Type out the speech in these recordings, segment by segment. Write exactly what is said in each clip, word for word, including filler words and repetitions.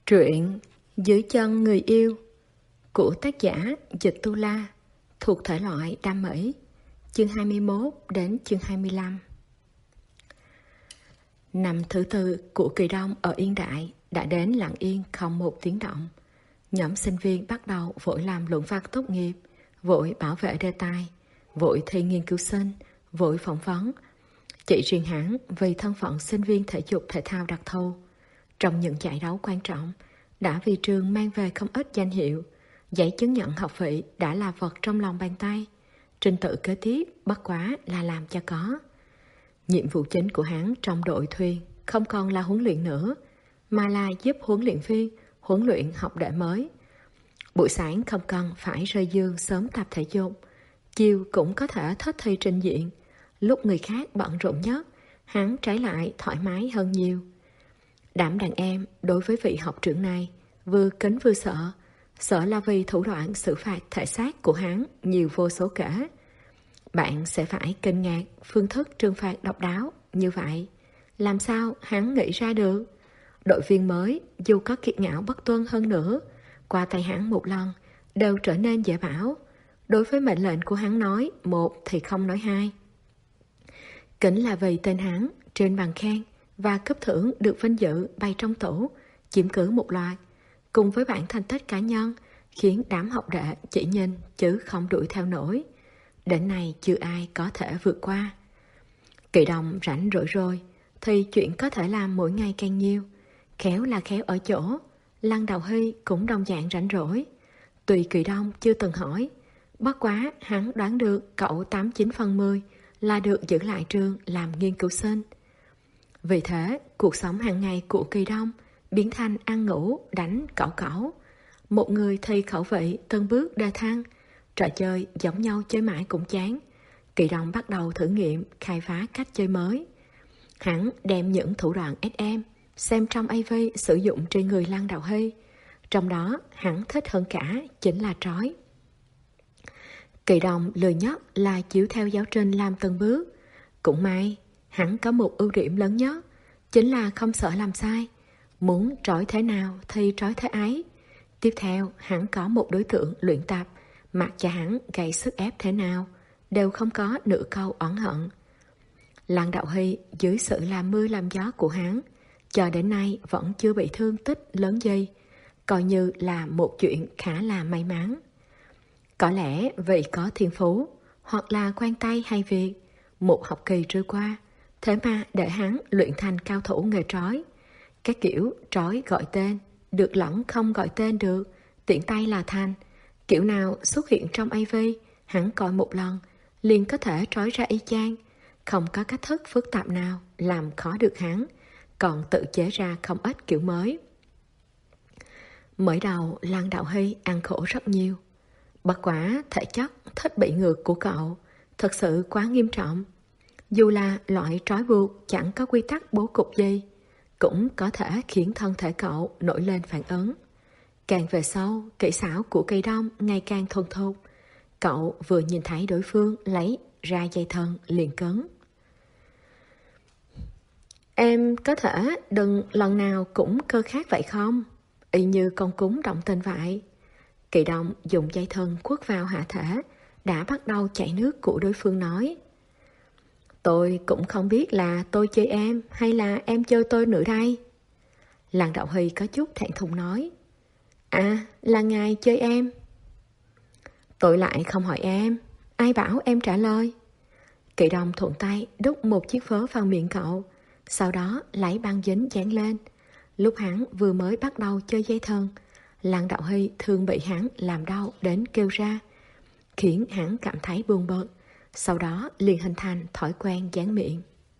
Truyện Dưới chân người yêu của tác giả Dịch Tu La, thuộc thể loại đam mỹ, chương hai mươi mốt đến chương hai mươi lăm. Năm thứ tư của kỳ đông ở Yên Đại đã đến lặng yên không một tiếng động. Nhóm sinh viên bắt đầu vội làm luận văn tốt nghiệp, vội bảo vệ đề tài, vội thi nghiên cứu sinh, vội phỏng vấn. Chỉ riêng hắn vì thân phận sinh viên thể dục thể thao đặc thù, trong những giải đấu quan trọng đã vì trường mang về không ít danh hiệu. Giấy chứng nhận học vị đã là vật trong lòng bàn tay. Trình tự kế tiếp bất quá là làm cho có. Nhiệm vụ chính của hắn trong đội thuyền không còn là huấn luyện nữa, mà là giúp huấn luyện viên huấn luyện học đệ mới. Buổi sáng không cần phải rời giường sớm tập thể dục, chiều cũng có thể thất thi trình diện. Lúc người khác bận rộn nhất, hắn trái lại thoải mái hơn nhiều. Đám đàn em đối với vị học trưởng này vừa kính vừa sợ. Sợ là vì thủ đoạn xử phạt thể xác của hắn nhiều vô số kể. Bạn sẽ phải kinh ngạc phương thức trừng phạt độc đáo như vậy. Làm sao hắn nghĩ ra được? Đội viên mới dù có kiệt ngạo bất tuân hơn nữa, qua tay hắn một lần đều trở nên dễ bảo. Đối với mệnh lệnh của hắn nói một thì không nói hai. Kính là vì tên hắn trên bằng khen và cấp thưởng được vinh dự bày trong tủ, chiếm cứ một loạt, cùng với bản thành tích cá nhân, khiến đám học đệ chỉ nhìn chứ không đuổi theo nổi. Đến nay chưa ai có thể vượt qua. Kỳ đồng rảnh rỗi rồi thì chuyện có thể làm mỗi ngày càng nhiều. Khéo là khéo ở chỗ, Lăng Đầu Hy cũng đồng dạng rảnh rỗi. Tuy Kỳ Đông chưa từng hỏi, bất quá hắn đoán được cậu tám chín phần mười là được giữ lại trường làm nghiên cứu sinh. Vì thế, cuộc sống hàng ngày của Kỳ Đông biến thành ăn ngủ, đánh cẩu cẩu. Một người thì khẩu vị từng bước đề thăng, trò chơi giống nhau chơi mãi cũng chán. Kỳ Đông bắt đầu thử nghiệm khai phá cách chơi mới. Hắn đem những thủ đoạn ét em xem trong a vê sử dụng trên người Lăng Đầu Hy. Trong đó hắn thích hơn cả chính là trói. Kỳ Đông lười nhất là chiếu theo giáo trình làm từng bước. Cũng may, hắn có một ưu điểm lớn nhất, chính là không sợ làm sai. Muốn trói thế nào thì trói thế ấy. Tiếp theo, hắn có một đối tượng luyện tập, mặc cho hắn gây sức ép thế nào, đều không có nửa câu oán hận. Lăng Đạo Hy dưới sự làm mưa làm gió của hắn, cho đến nay vẫn chưa bị thương tích lớn gì, coi như là một chuyện khá là may mắn. Có lẽ vì có thiên phú, hoặc là quen tay hay việc, một học kỳ trôi qua, thế mà để hắn luyện thành cao thủ nghề trói. Các kiểu trói gọi tên, được lẫn không gọi tên được, tiện tay là thành. Kiểu nào xuất hiện trong a vê, hắn coi một lần, liền có thể trói ra y chang. Không có cách thức phức tạp nào làm khó được hắn, còn tự chế ra không ít kiểu mới. Mới đầu, Lăng Đạo Hy ăn khổ rất nhiều. Bất quả thể chất thích bị ngược của cậu thật sự quá nghiêm trọng. Dù là loại trói buộc chẳng có quy tắc bố cục gì, cũng có thể khiến thân thể cậu nổi lên phản ứng. Càng về sau, kỹ xảo của Kỳ Đông ngày càng thuần thục. Cậu vừa nhìn thấy đối phương lấy ra dây thần liền cấn. Em có thể đừng lần nào cũng cơ khát vậy không? Y như con cún động tình vậy. Kỳ Đông dùng dây thần quất vào hạ thể, đã bắt đầu chảy nước của đối phương nói. Tôi cũng không biết là tôi chơi em hay là em chơi tôi nữa đây. Lăng Đạo Hy có chút thẹn thùng nói. À, là ngài chơi em. Tôi lại không hỏi em, ai bảo em trả lời. Kỳ Đông thuận tay đút một chiếc phớ vào miệng cậu, sau đó lấy băng dính dán lên. Lúc hắn vừa mới bắt đầu chơi dây thần, Lăng Đạo Hy thường bị hắn làm đau đến kêu ra, khiến hắn cảm thấy buồn bực. Sau đó liền hình thành thói quen dán miệng.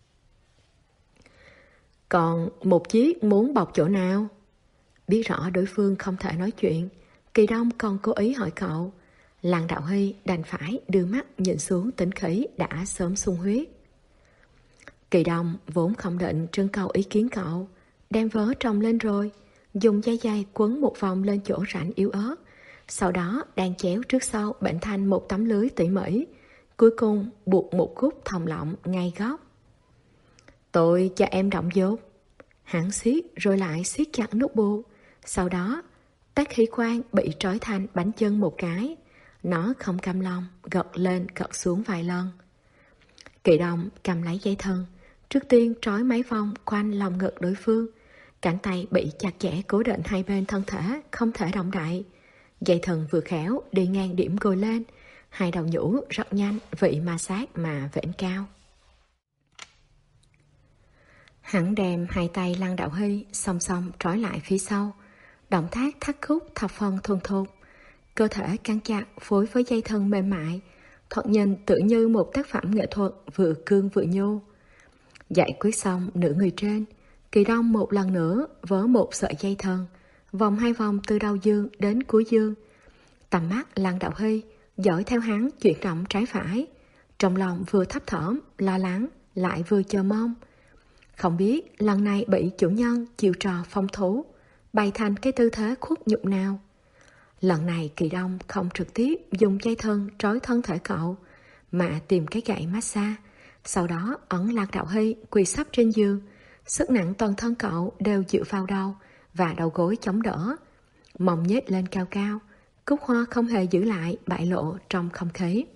Còn một chiếc muốn bọc chỗ nào? Biết rõ đối phương không thể nói chuyện, Kỳ Đông còn cố ý hỏi cậu. Lăng Đạo Hy đành phải đưa mắt nhìn xuống tính khí đã sớm sung huyết. Kỳ Đông vốn không định trưng cầu ý kiến cậu, đem vớ trồng lên rồi, dùng dây dây quấn một vòng lên chỗ rãnh yếu ớt, sau đó đan chéo trước sau bệnh thành một tấm lưới tỉ mỉ, cuối cùng buộc một cúc thòng lọng ngay góc. Tôi cho em động dốt. Hắn siết rồi lại siết chặt nút buộc, Sau đó, tác khí quan bị trói thành bánh chân một cái. Nó không cam lòng, gật lên gật xuống vài lần. Kỳ Đông cầm lấy dây thừng, trước tiên trói mấy vòng quanh lòng ngực đối phương. Cánh tay bị chặt chẽ cố định hai bên thân thể, không thể động đậy. Dây thừng vừa khéo đi ngang điểm gồi lên, hai đầu nhũ rất nhanh, vị ma sát mà vểnh cao. Hắn đem hai tay Lăng Đạo Hy song song trói lại phía sau, động tác thắt khúc thập phần thuần thục, cơ thể căng chặt phối với dây thừng mềm mại, thoạt nhìn tự như một tác phẩm nghệ thuật vừa cương vừa nhô. Giải quyết xong nửa người trên, Kỳ Đông một lần nữa vớ một sợi dây thừng, vòng hai vòng từ đầu dương đến cuối dương. Tầm mắt Lăng Đạo Hy dõi theo hắn chuyển động trái phải, trong lòng vừa thấp thỏm, lo lắng, lại vừa chờ mong. Không biết lần này bị chủ nhân chiều trò phong thú, bày thành cái tư thế khuất nhục nào. Lần này Kỳ Đông không trực tiếp dùng dây thừng trói thân thể cậu, mà tìm cái gậy massage, sau đó ấn Lăng Đạo Hy quỳ sấp trên giường, sức nặng toàn thân cậu đều dựa vào đầu và đầu gối chống đỡ, mông nhếch lên cao cao, cúc hoa không hề giữ lại bại lộ trong không khí.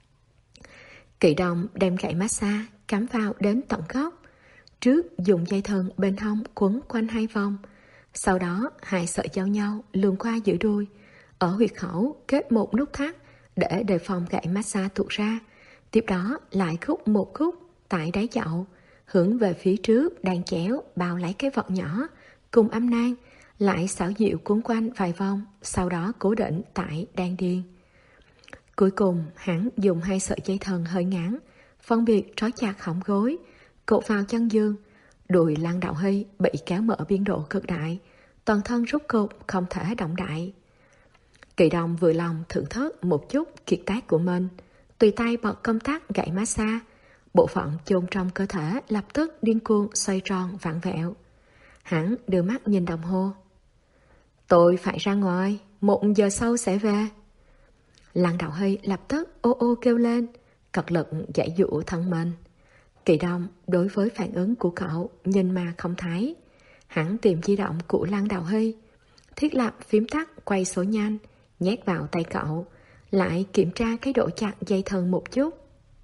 Kỳ Đông đem gậy massage cắm vào đến tận gốc, trước dùng dây thừng bên hông quấn quanh hai vòng, sau đó hai sợi giao nhau luồn qua giữa đuôi, ở huyệt khẩu kết một nút thắt để đề phòng gậy massage tuột ra. Tiếp đó lại khúc một khúc tại đáy chậu, hướng về phía trước đan chéo bao lấy cái vật nhỏ cùng âm nang, lại xảo diệu cuốn quanh vài vòng, sau đó cố định tại đan điền. Cuối cùng hắn dùng hai sợi dây thừng hơi ngắn phân biệt trói chặt hõm gối, cột vào chân giường. Đùi Lăng Đạo Hy bị kéo mở biên độ cực đại, toàn thân rút cột không thể động đậy. Kỳ Đông vừa lòng thưởng thức một chút kiệt tác của mình, tùy tay bật công tắc gậy massage, bộ phận chôn trong cơ thể lập tức điên cuồng xoay tròn vặn vẹo. Hắn đưa mắt nhìn đồng hồ. Tôi phải ra ngoài, một giờ sau sẽ về. Lăng Đạo Hy lập tức ô ô kêu lên, cật lực giải dụ thân mình. Kỳ Đông đối với phản ứng của cậu nhìn mà không thấy. Hắn tìm di động của Lăng Đạo Hy, thiết lập phím tắt quay số nhanh, nhét vào tay cậu, lại kiểm tra cái độ chặt dây thừng một chút.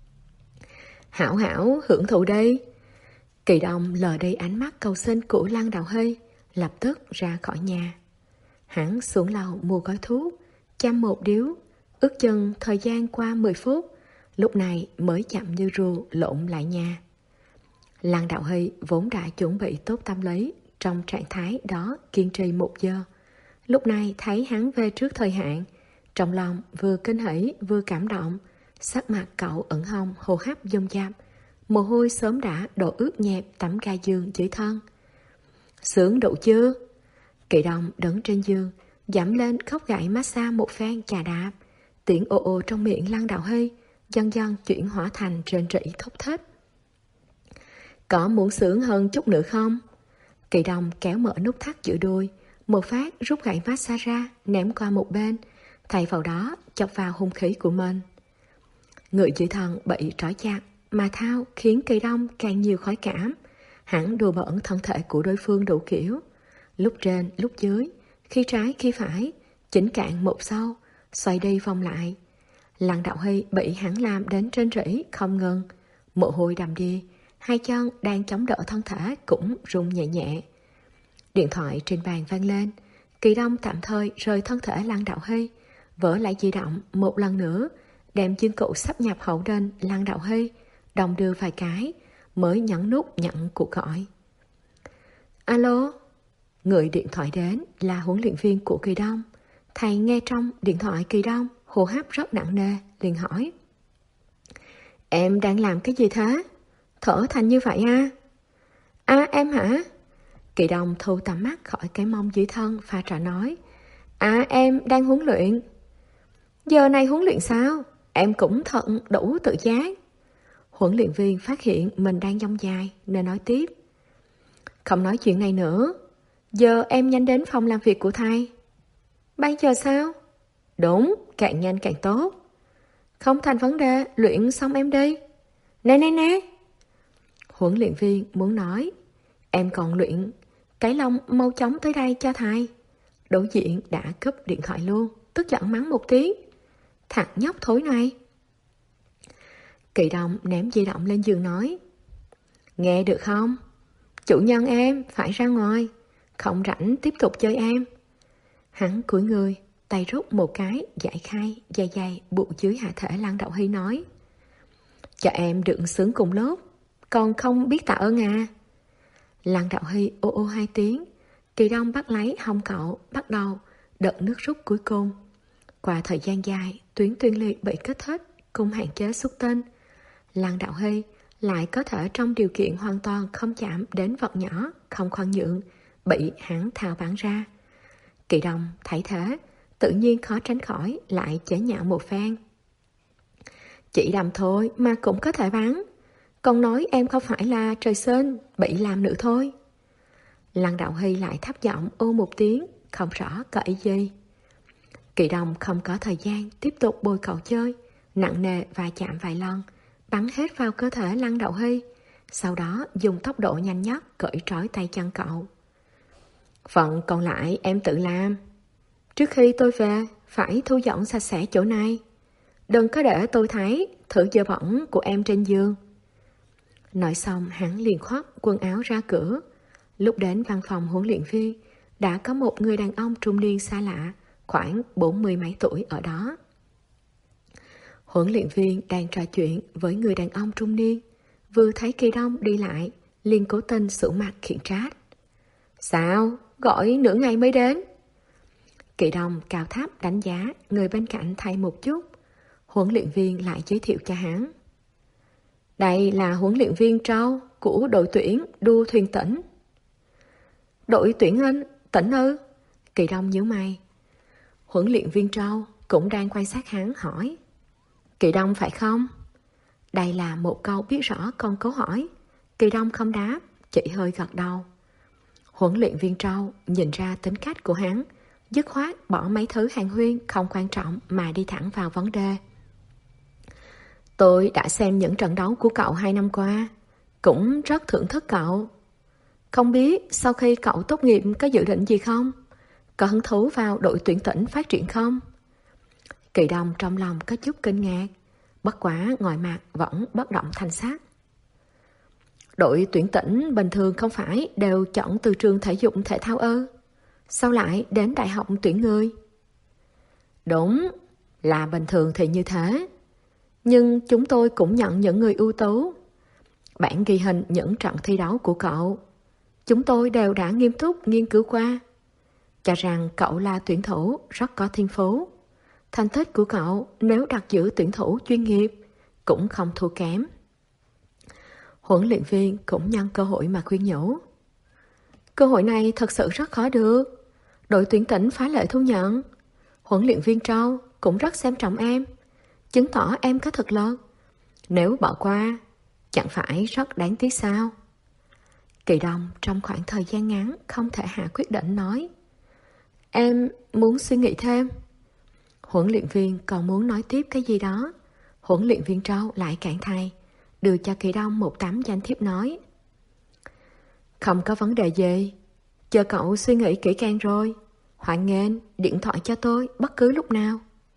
Hảo hảo hưởng thụ đi. Kỳ Đông lờ đi ánh mắt cầu xin của Lăng Đạo Hy, lập tức ra khỏi nhà. Hắn xuống lầu mua gói thuốc, chăm một điếu, ước chừng thời gian qua mười phút, lúc này mới chậm như rùa lộn lại nhà. Lăng Đạo Hy vốn đã chuẩn bị tốt tâm lý, trong trạng thái đó kiên trì một giờ. Lúc này thấy hắn về trước thời hạn, trong lòng vừa kinh hỉ vừa cảm động, sắc mặt cậu ửng hồng, hô hấp dồn dập, mồ hôi sớm đã đổ ướt nhẹp tấm ga giường dưới thân. Sướng đủ chưa? Kỳ Đông đứng trên giường, dẫm lên khóc gậy massage một phen chà đạp, tiếng ồ ồ trong miệng Lăng Đạo Hy dần dần chuyển hóa thành rên rỉ thúc thích. Có muốn sướng hơn chút nữa không? Kỳ Đông kéo mở nút thắt giữa đuôi, một phát rút gậy massage ra, ném qua một bên, thay vào đó chọc vào hung khí của mình. Người dưới thân bị trói chặt mà thao khiến Kỳ Đông càng nhiều khoái cảm. Hắn đùa bỡn thân thể của đối phương đủ kiểu, lúc trên lúc dưới, khi trái khi phải, chỉnh cạn một sâu, xoay đi vòng lại. Lăng Đạo Hy bị hắn làm đến rên rỉ không ngừng, mồ hôi đầm đìa, hai chân đang chống đỡ thân thể cũng rung nhẹ nhẹ. Điện thoại trên bàn vang lên, Kỳ Đông tạm thời rời thân thể Lăng Đạo Hy, vỡ lại di động một lần nữa, đem chương cụ sắp nhập hậu đền Lăng Đạo Hy, đồng đưa vài cái, mới nhấn nút nhận cuộc gọi. Alo? Người điện thoại đến là huấn luyện viên của Kỳ Đông. Thầy nghe trong điện thoại Kỳ Đông hô hấp rất nặng nề, liền hỏi. Em đang làm cái gì thế? Thở thành như vậy à? À em hả? Kỳ Đông thu tầm mắt khỏi cái mông dưới thân, pha trò nói. À em đang huấn luyện. Giờ này huấn luyện sao? Em cũng thận đủ tự giác. Huấn luyện viên phát hiện mình đang dông dài nên nói tiếp. Không nói chuyện này nữa, giờ em nhanh đến phòng làm việc của thầy. Bây giờ sao? Đúng, càng nhanh càng tốt. Không thành vấn đề, luyện xong em đi. Nè nè nè. Huấn luyện viên muốn nói. Em còn luyện, cái lông mau chóng tới đây cho thầy. đối diện đã cúp điện thoại luôn, tức giận mắng một tiếng. Thằng nhóc thối này. Kỳ Đông ném di động lên giường nói, nghe được không? Chủ nhân em phải ra ngoài, không rảnh tiếp tục chơi em. Hắn cúi người, tay rút một cái giải khai dây dây buộc dưới hạ thể Lăng Đậu Hy nói, cho em đừng sướng cùng lúc, còn không biết tạ ơn à. Lăng Đậu Hy ô ô hai tiếng. Kỳ Đông bắt lấy hông cậu, bắt đầu đợt nước rút cuối cùng. Qua thời gian dài, tuyến tuyên liệt bị kích thích cùng hạn chế xuất tinh, Lăng Đậu Hy lại có thể trong điều kiện hoàn toàn không chạm đến vật nhỏ, không khoan nhượng, bị hắn thao bắn ra. Kỳ Đông thấy thế, tự nhiên khó tránh khỏi lại chế nhạo một phen. Chỉ đầm thôi mà cũng có thể bắn, còn nói em không phải là trời sinh, bị làm nữ thôi. Lăng Đậu Hy lại thấp giọng ô một tiếng, không rõ có ý gì. Kỳ Đông không có thời gian tiếp tục bồi cậu chơi, nặng nề và chạm vài lần, bắn hết vào cơ thể Lăng Đậu Hy, sau đó dùng tốc độ nhanh nhất cởi trói tay chân cậu. Phần còn lại em tự làm. Trước khi tôi về, phải thu dọn sạch sẽ chỗ này. Đừng có để tôi thấy thử dơ bẩn của em trên giường. Nói xong hắn liền khoác quần áo ra cửa. Lúc đến văn phòng huấn luyện viên, đã có một người đàn ông trung niên xa lạ, khoảng bốn mươi mấy tuổi ở đó. Huấn luyện viên đang trò chuyện với người đàn ông trung niên, vừa thấy Kỳ Đông đi lại, liền cố tình sụ mặt khiển trách. Sao? Gọi nửa ngày mới đến. Kỳ Đông cao thấp đánh giá người bên cạnh thay một chút. Huấn luyện viên lại giới thiệu cho hắn. Đây là huấn luyện viên Trâu của đội tuyển đua thuyền tỉnh. Đội tuyển anh, tỉnh ư? Kỳ Đông nhíu mày. Huấn luyện viên Trâu cũng đang quan sát hắn hỏi. Kỳ Đông phải không? Đây là một câu biết rõ con câu hỏi. Kỳ Đông không đáp, chỉ hơi gật đầu. Huấn luyện viên Trâu nhìn ra tính cách của hắn, dứt khoát bỏ mấy thứ hàng huyên không quan trọng mà đi thẳng vào vấn đề. Tôi đã xem những trận đấu của cậu hai năm qua, cũng rất thưởng thức cậu. Không biết sau khi cậu tốt nghiệp có dự định gì không? Có hứng thú vào đội tuyển tỉnh phát triển không? Kỳ Đông trong lòng có chút kinh ngạc, bất quá ngoài mặt vẫn bất động thanh sắc. Đội tuyển tỉnh bình thường không phải đều chọn từ trường thể dục thể thao ư? Sao lại đến đại học tuyển người? Đúng, là bình thường thì như thế. Nhưng chúng tôi cũng nhận những người ưu tú. Bản ghi hình những trận thi đấu của cậu, chúng tôi đều đã nghiêm túc nghiên cứu qua, cho rằng cậu là tuyển thủ rất có thiên phú. Thành tích của cậu nếu đặt giữ tuyển thủ chuyên nghiệp cũng không thua kém. Huấn luyện viên cũng nhân cơ hội mà khuyên nhủ. Cơ hội này thật sự rất khó được. Đội tuyển tỉnh phá lệ thu nhận. Huấn luyện viên Trâu cũng rất xem trọng em, chứng tỏ em có thực lực. Nếu bỏ qua, chẳng phải rất đáng tiếc sao? Kỳ Đông trong khoảng thời gian ngắn không thể hạ quyết định nói. Em muốn suy nghĩ thêm. Huấn luyện viên còn muốn nói tiếp cái gì đó. Huấn luyện viên Trâu lại cản thầy, đưa cho Kỳ Đông một tấm danh thiếp nói. Không có vấn đề gì, chờ cậu suy nghĩ kỹ càng rồi, hoan nghênh điện thoại cho tôi bất cứ lúc nào.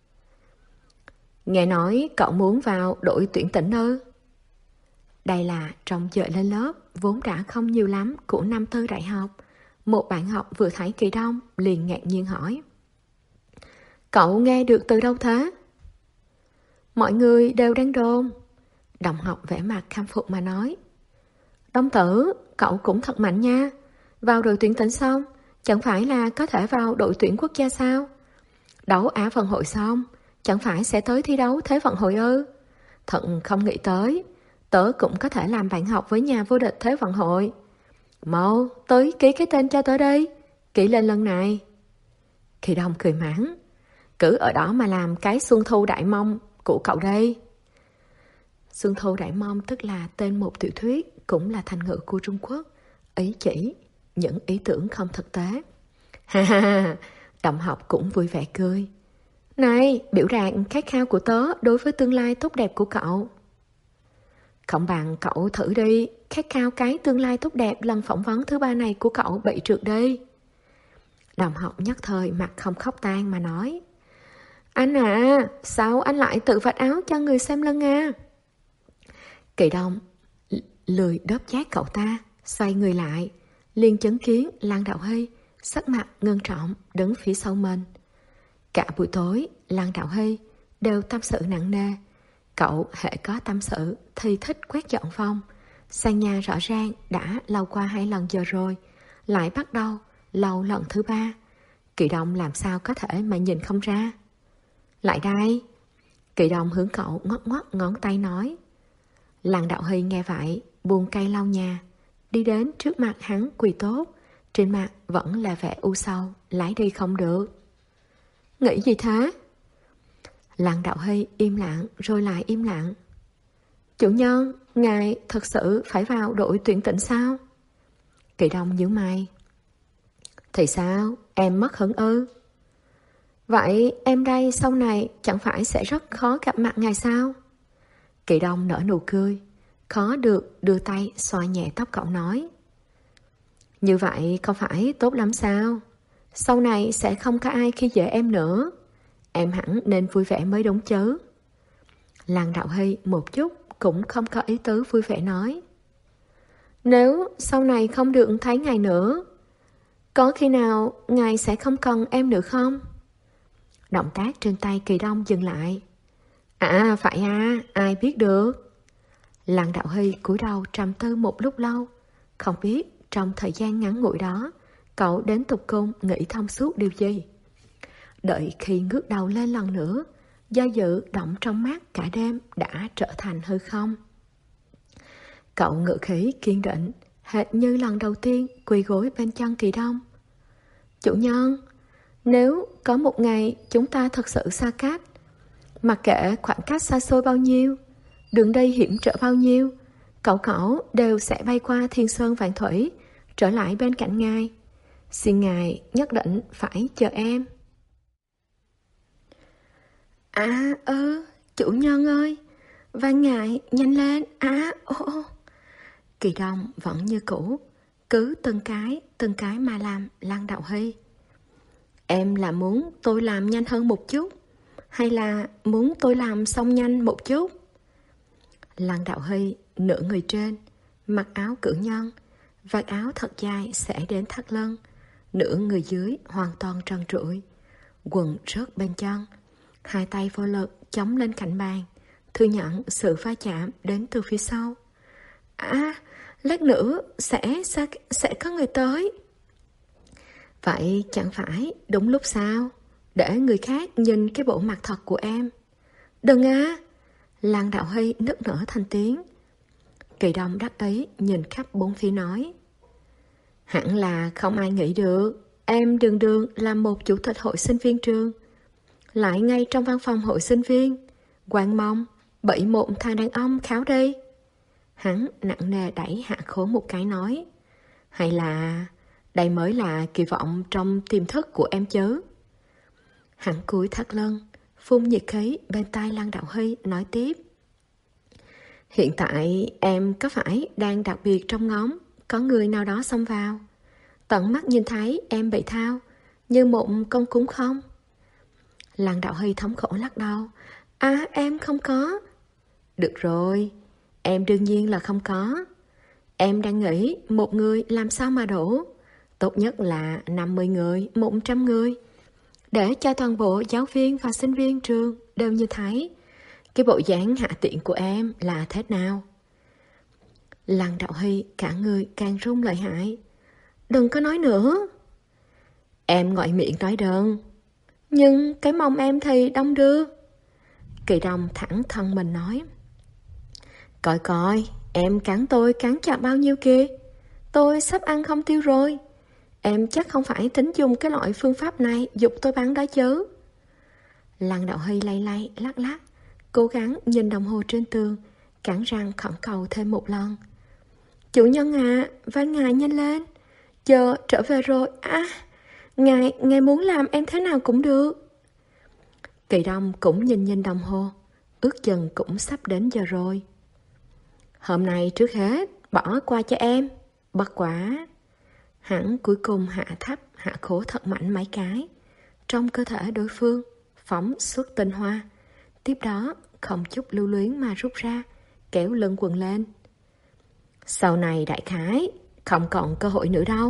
Nghe nói cậu muốn vào đội tuyển tỉnh ư? Đây là trong giờ lên lớp vốn đã không nhiều lắm của năm tư đại học. Một bạn học vừa thấy Kỳ Đông liền ngạc nhiên hỏi. Cậu nghe được từ đâu thế? Mọi người đều đang đồn. Đồng học vẻ mặt khâm phục mà nói. Đông tử, cậu cũng thật mạnh nha. Vào đội tuyển tỉnh xong, chẳng phải là có thể vào đội tuyển quốc gia sao? Đấu Á vận hội xong, chẳng phải sẽ tới thi đấu Thế vận hội ư? Thật không nghĩ tới, tớ cũng có thể làm bạn học với nhà vô địch Thế vận hội. Mau, tới ký cái tên cho tớ đây, ký lên lần này. Kỳ Đông cười mắng. Cứ ở đó mà làm cái Xuân Thu Đại Mông của cậu đây. Xuân Thu Đại Mông tức là tên một tiểu thuyết, cũng là thành ngữ của Trung Quốc, ý chỉ những ý tưởng không thực tế. Ha ha ha, đồng học cũng vui vẻ cười. Này, biểu đạt khát khao của tớ đối với tương lai tốt đẹp của cậu. Không bằng cậu thử đi, khát khao cái tương lai tốt đẹp lần phỏng vấn thứ ba này của cậu bị trượt đi. Đồng học nhất thời mặt không khóc tang mà nói: Anh à, sao anh lại tự vạch áo cho người xem lưng à? Kỳ Đông lười đớp chát cậu ta, xoay người lại, liền chứng kiến Lăng Đạo Hy sắc mặt ngưng trọng đứng phía sau mình. Cả buổi tối, Lăng Đạo Hy đều tâm sự nặng nề. Cậu hễ có tâm sự thì thích quét dọn phòng. Sàn nhà rõ ràng đã lau qua hai lần giờ rồi, lại bắt đầu lau lần thứ ba. Kỳ Đông làm sao có thể mà nhìn không ra. Lại đây. Kỳ Đông hướng cậu ngoắc ngoắc ngón tay nói. Lăng Đạo Hy nghe vậy, buông cây lau nhà, đi đến trước mặt hắn quỳ tốt, trên mặt vẫn là vẻ u sầu, lái đi không được. Nghĩ gì thế? Lăng Đạo Hy im lặng rồi lại im lặng. Chủ nhân, ngài thật sự phải vào đội tuyển tỉnh sao? Kỳ Đông nhíu mày. Thì sao, em mất hứng ư? Vậy em đây sau này chẳng phải sẽ rất khó gặp mặt ngài sao? Kỳ Đông nở nụ cười, khó được đưa tay xoa nhẹ tóc cậu nói. Như vậy không phải tốt lắm sao? Sau này sẽ không có ai khi dễ em nữa. Em hẳn nên vui vẻ mới đúng chứ. Lăng Đạo Hy một chút cũng không có ý tứ vui vẻ nói. Nếu sau này không được thấy ngài nữa, có khi nào ngài sẽ không cần em nữa không? Động tác trên tay Kỳ Đông dừng lại. À phải à, ai biết được. Lăng Đạo Hy cúi đầu trầm tư một lúc lâu, không biết trong thời gian ngắn ngủi đó cậu đến tục cung nghĩ thông suốt điều gì. Đợi khi ngước đầu lên lần nữa, do dự động trong mắt cả đêm đã trở thành hư không. Cậu ngự khí kiên định, hệt như lần đầu tiên quỳ gối bên chân Kỳ Đông. Chủ nhân, nếu có một ngày chúng ta thật sự xa cách, mặc kệ khoảng cách xa xôi bao nhiêu, đường đi hiểm trở bao nhiêu, cậu cậu đều sẽ bay qua thiên sơn vạn thủy, trở lại bên cạnh ngài. Xin ngài nhất định phải chờ em. À ơ, chủ nhân ơi, van ngài nhanh lên, à ô ô. Kỳ Đông vẫn như cũ, cứ từng cái, từng cái mà làm Lăng Đạo Hy. Em là muốn tôi làm nhanh hơn một chút, hay là muốn tôi làm xong nhanh một chút? Lăng Đạo Hy nửa người trên, mặc áo cử nhân, vạt áo thật dài xẻ đến thắt lưng, nửa người dưới hoàn toàn trần trụi, quần rớt bên chân, hai tay vô lực chống lên cạnh bàn, thừa nhận sự va chạm đến từ phía sau. À, lát nữa sẽ, sẽ, sẽ có người tới. Vậy chẳng phải đúng lúc sao? Để người khác nhìn cái bộ mặt thật của em. Đừng à! Lăng Đạo Hy nức nở thành tiếng. Kỳ Đông đắc ý nhìn khắp bốn phía nói. Hẳn là không ai nghĩ được em đường đường làm một chủ tịch hội sinh viên trường, lại ngay trong văn phòng hội sinh viên, quang mong bị một thằng đàn ông kháo đi. Hắn nặng nề đẩy Hạ Khố một cái nói. Hay là đây mới là kỳ vọng trong tiềm thức của em chứ? Hắn cúi thắt lưng, phun nhiệt khí bên tai Lăng Đạo Hy nói tiếp. Hiện tại em có phải đang đặc biệt trong ngóng có người nào đó xông vào, tận mắt nhìn thấy em bị thao như một con cún không? Lăng Đạo Hy thống khổ lắc đầu. À em không có. Được rồi, em đương nhiên là không có. Em đang nghĩ một người làm sao mà đủ, tốt nhất là năm mươi người, một trăm người, để cho toàn bộ giáo viên và sinh viên trường đều như thấy cái bộ dáng hạ tiện của em là thế nào. Lăng Đạo Hy cả người càng run lợi hại. Đừng có nói nữa. Em ngoại miệng nói đừng, nhưng cái mông em thì đông đưa. Kỳ Đông thẳng thân mình nói. Coi coi, em cắn tôi cắn chặt bao nhiêu kìa. Tôi sắp ăn không tiêu rồi. Em chắc không phải tính dùng cái loại phương pháp này dục tôi bắn đó chứ. Lăng Đạo Hy lay lay lắc lắc, cố gắng nhìn đồng hồ trên tường, cắn răng khẩn cầu thêm một lần. Chủ nhân à, van ngài nhanh lên, chờ trở về rồi. À, ngài, ngài muốn làm em thế nào cũng được. Kỳ Đông cũng nhìn nhìn đồng hồ, ước chừng cũng sắp đến giờ rồi. Hôm nay trước hết bỏ qua cho em, bất quả. Hắn cuối cùng hạ thấp, hạ khổ thật mạnh mấy cái. Trong cơ thể đối phương phóng xuất tinh hoa. Tiếp đó không chút lưu luyến mà rút ra, kéo lưng quần lên. Sau này đại khái không còn cơ hội nữa đâu.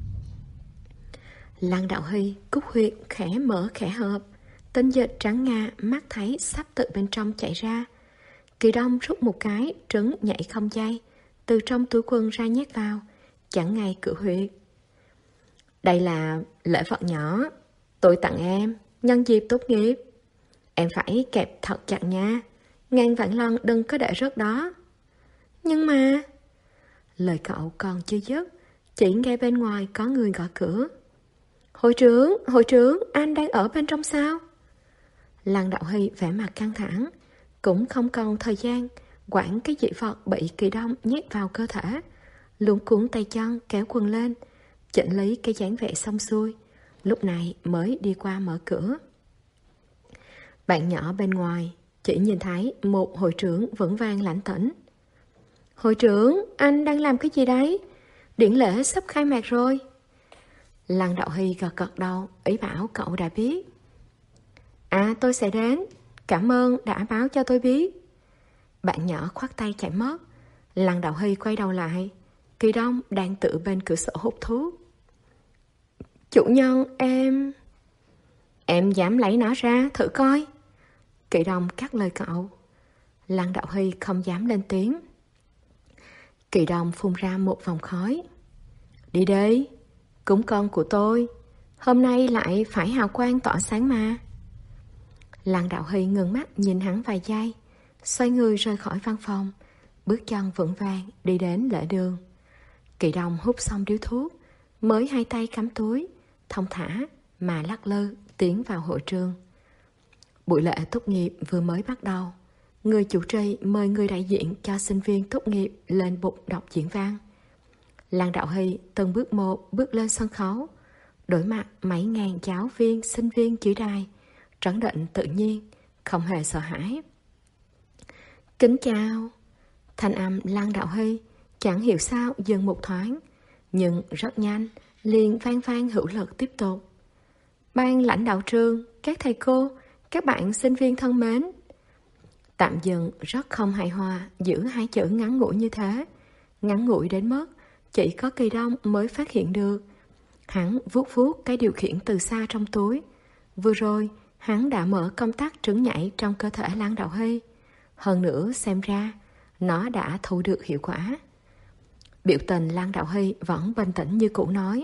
Lăng Đạo Hy cúc huyệt khẽ mở khẽ hợp, tinh dịch trắng ngà mắt thấy sắp từ bên trong chạy ra. Kỳ Đông rút một cái trứng nhảy không dây, từ trong túi quần ra nhét vào, chẳng ngay cửa huyệt. Đây là lễ vật nhỏ tôi tặng em nhân dịp tốt nghiệp. Em phải kẹp thật chặt nha, ngàn vạn lần đừng có để rớt đó. Nhưng mà... Lời cậu còn chưa dứt, chỉ nghe bên ngoài có người gõ cửa. Hội trưởng, hội trưởng, anh đang ở bên trong sao? Lăng Đạo Hy vẻ mặt căng thẳng, cũng không còn thời gian quản cái dị vật bị Kỳ Đông nhét vào cơ thể, luống cuống tay chân kéo quần lên, chỉnh lý cái dáng vẻ xong xuôi, lúc này mới đi qua mở cửa. Bạn nhỏ bên ngoài chỉ nhìn thấy một hội trưởng vững vàng lãnh tĩnh. Hội trưởng, anh đang làm cái gì đấy? Điển lễ sắp khai mạc rồi. Lăng Đạo Hy gật gật đầu, ý bảo cậu đã biết. À, tôi sẽ đến, cảm ơn đã báo cho tôi biết. Bạn nhỏ khoát tay chạy mất. Lăng Đạo Hy quay đầu lại, Kỳ Đông đang tự bên cửa sổ hút thuốc. Chủ nhân, em... Em dám lấy nó ra thử coi. Kỳ Đông cắt lời cậu. Lăng Đạo Hy không dám lên tiếng. Kỳ Đông phun ra một vòng khói. Đi đây, cúng con của tôi, hôm nay lại phải hào quang tỏa sáng mà. Lăng Đạo Hy ngừng mắt nhìn hắn vài giây, xoay người rời khỏi văn phòng, bước chân vững vàng đi đến lễ đường. Kỳ Đông hút xong điếu thuốc, mới hai tay cắm túi, thong thả mà lắc lư tiến vào hội trường. Buổi lễ tốt nghiệp vừa mới bắt đầu. Người chủ trì mời người đại diện cho sinh viên tốt nghiệp lên bục đọc diễn văn. Lăng Đạo Hy từng bước một bước lên sân khấu, đối mặt mấy ngàn giáo viên, sinh viên dưới đài, trấn định tự nhiên, không hề sợ hãi. Kính chào. Thanh âm Lăng Đạo Hy chẳng hiểu sao dừng một thoáng, nhưng rất nhanh liền vang vang hữu lực tiếp tục. Ban lãnh đạo trường, các thầy cô, các bạn sinh viên thân mến. Tạm dừng rất không hài hòa giữ hai chữ ngắn ngủi như thế, ngắn ngủi đến mức chỉ có Kỳ Đông mới phát hiện được. Hắn vuốt vuốt cái điều khiển từ xa trong túi. Vừa rồi hắn đã mở công tắc trứng nhảy trong cơ thể Lăng Đạo Hy. Hơn nữa xem ra nó đã thu được hiệu quả. Biểu tình Lăng Đạo Hy vẫn bình tĩnh như cũ nói.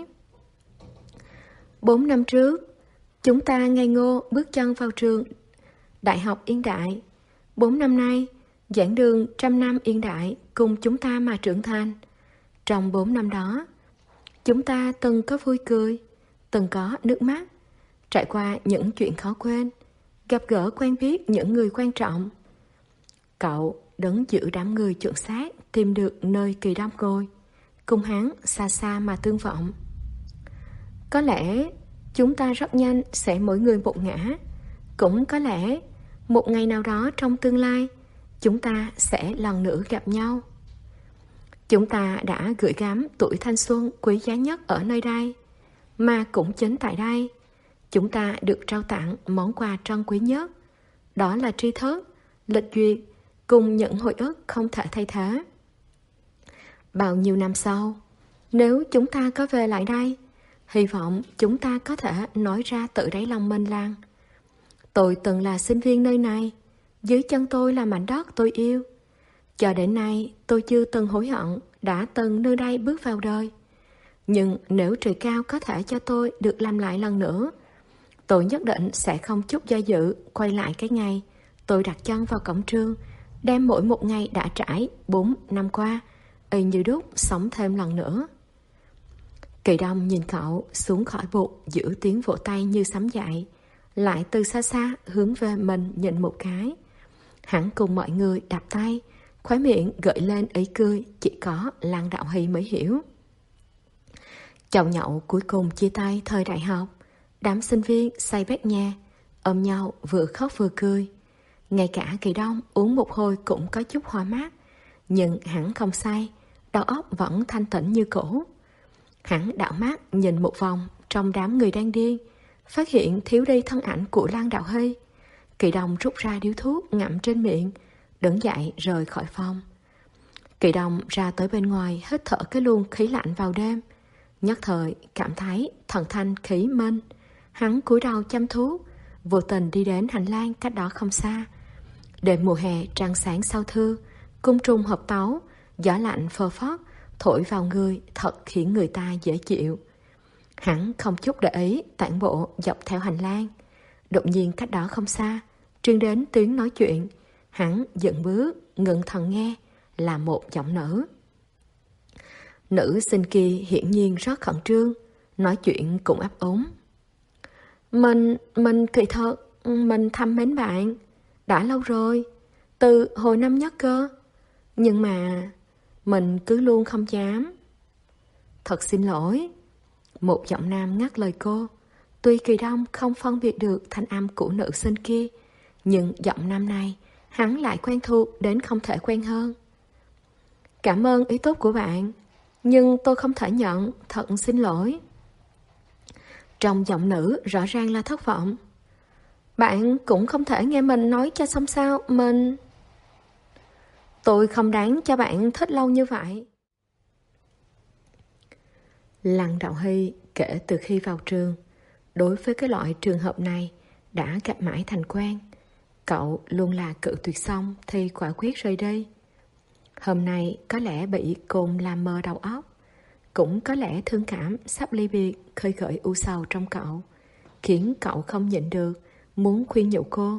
Bốn năm trước, chúng ta ngây ngô bước chân vào trường Đại học Yên Đại. Bốn năm nay, giảng đường trăm năm Yên Đại cùng chúng ta mà trưởng thành. Trong bốn năm đó, chúng ta từng có vui cười, từng có nước mắt, trải qua những chuyện khó quên, gặp gỡ quen biết những người quan trọng. Cậu đứng giữa đám người chuẩn xác tìm được nơi Kỳ Đông ngồi, cùng hắn xa xa mà tương vọng. Có lẽ chúng ta rất nhanh sẽ mỗi người một ngã. Cũng có lẽ một ngày nào đó trong tương lai chúng ta sẽ lần nữa gặp nhau. Chúng ta đã gửi gắm tuổi thanh xuân quý giá nhất ở nơi đây, mà cũng chính tại đây chúng ta được trao tặng món quà trân quý nhất. Đó là tri thức, lịch duyệt cùng những hồi ức không thể thay thế. Bao nhiêu năm sau, nếu chúng ta có về lại đây, hy vọng chúng ta có thể nói ra tự đáy lòng mình rằng tôi từng là sinh viên nơi này, dưới chân tôi là mảnh đất tôi yêu. Cho đến nay tôi chưa từng hối hận đã từng nơi đây bước vào đời. Nhưng nếu trời cao có thể cho tôi được làm lại lần nữa, tôi nhất định sẽ không chút do dự quay lại cái ngày tôi đặt chân vào cổng trường, đem mỗi một ngày đã trải bốn năm qua y như đúc sống thêm lần nữa. Kỳ Đông nhìn cậu xuống khỏi bục giữa tiếng vỗ tay như sấm dậy, lại từ xa xa hướng về mình nhìn một cái. Hắn cùng mọi người đạp tay, khóe miệng gợi lên ý cười chỉ có Lăng Đạo Hy mới hiểu. Chầu nhậu cuối cùng chia tay thời đại học, đám sinh viên say bét nhà, ôm nhau vừa khóc vừa cười. Ngay cả Kỳ Đông uống một hồi cũng có chút hoa mắt, nhưng hắn không say, đầu óc vẫn thanh tĩnh như cũ. Hắn đảo mắt nhìn một vòng trong đám người đang điên, phát hiện thiếu đi thân ảnh của Lăng Đạo Hy. Kỳ Đông rút ra điếu thuốc ngậm trên miệng, đứng dậy rời khỏi phòng. Kỳ Đông ra tới bên ngoài, hít thở cái luồng khí lạnh vào đêm, nhất thời cảm thấy thần thanh khí minh. Hắn cúi đầu chăm thuốc, vô tình đi đến hành lang cách đó không xa. Đêm mùa hè trăng sáng sau thư, cung trùng hợp tấu, gió lạnh phơ phất thổi vào người, thật khiến người ta dễ chịu. Hắn không chút để ý tản bộ dọc theo hành lang. Đột nhiên cách đó không xa truyền đến tiếng nói chuyện. Hắn dừng bước, ngừng thần nghe, là một giọng nữ. Nữ sinh kia hiển nhiên rất khẩn trương, nói chuyện cũng ấp úng. Mình, mình kỳ thật, mình thầm mến bạn, đã lâu rồi, từ hồi năm nhất cơ. Nhưng mà mình cứ luôn không dám. Thật xin lỗi. Một giọng nam ngắt lời cô. Tuy Kỳ Đông không phân biệt được thanh âm của nữ sinh kia, nhưng giọng nam này hắn lại quen thuộc đến không thể quen hơn. Cảm ơn ý tốt của bạn, nhưng tôi không thể nhận, thật xin lỗi. Trong giọng nữ rõ ràng là thất vọng. Bạn cũng không thể nghe mình nói cho xong sao, mình... Tôi không đáng cho bạn thích lâu như vậy. Lăng Đạo Hy kể từ khi vào trường, đối với cái loại trường hợp này đã gặp mãi thành quen. Cậu luôn là cự tuyệt xong thì quả quyết rời đi. Hôm nay có lẽ bị cồn làm mờ đầu óc, cũng có lẽ thương cảm sắp ly biệt khơi gợi u sầu trong cậu, khiến cậu không nhịn được, muốn khuyên nhủ cô.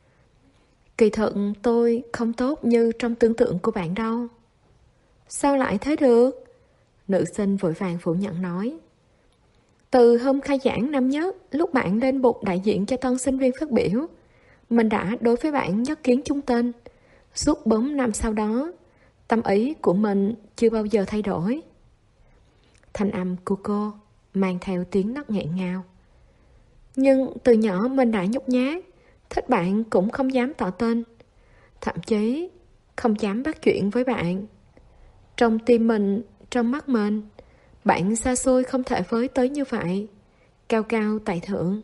Kỳ thật tôi không tốt như trong tưởng tượng của bạn đâu. Sao lại thế được? Nữ sinh vội vàng phủ nhận nói. Từ hôm khai giảng năm nhất, lúc bạn lên bục đại diện cho tân sinh viên phát biểu, mình đã đối với bạn nhất kiến trung tình. Suốt bốn năm sau đó, tâm ý của mình chưa bao giờ thay đổi. Thanh âm của cô mang theo tiếng nấc nghẹn ngào. Nhưng từ nhỏ mình đã nhút nhát, thích bạn cũng không dám tỏ tên, thậm chí không dám bắt chuyện với bạn. Trong tim mình, trong mắt mình, bạn xa xôi không thể với tới như vậy, cao cao tại thượng.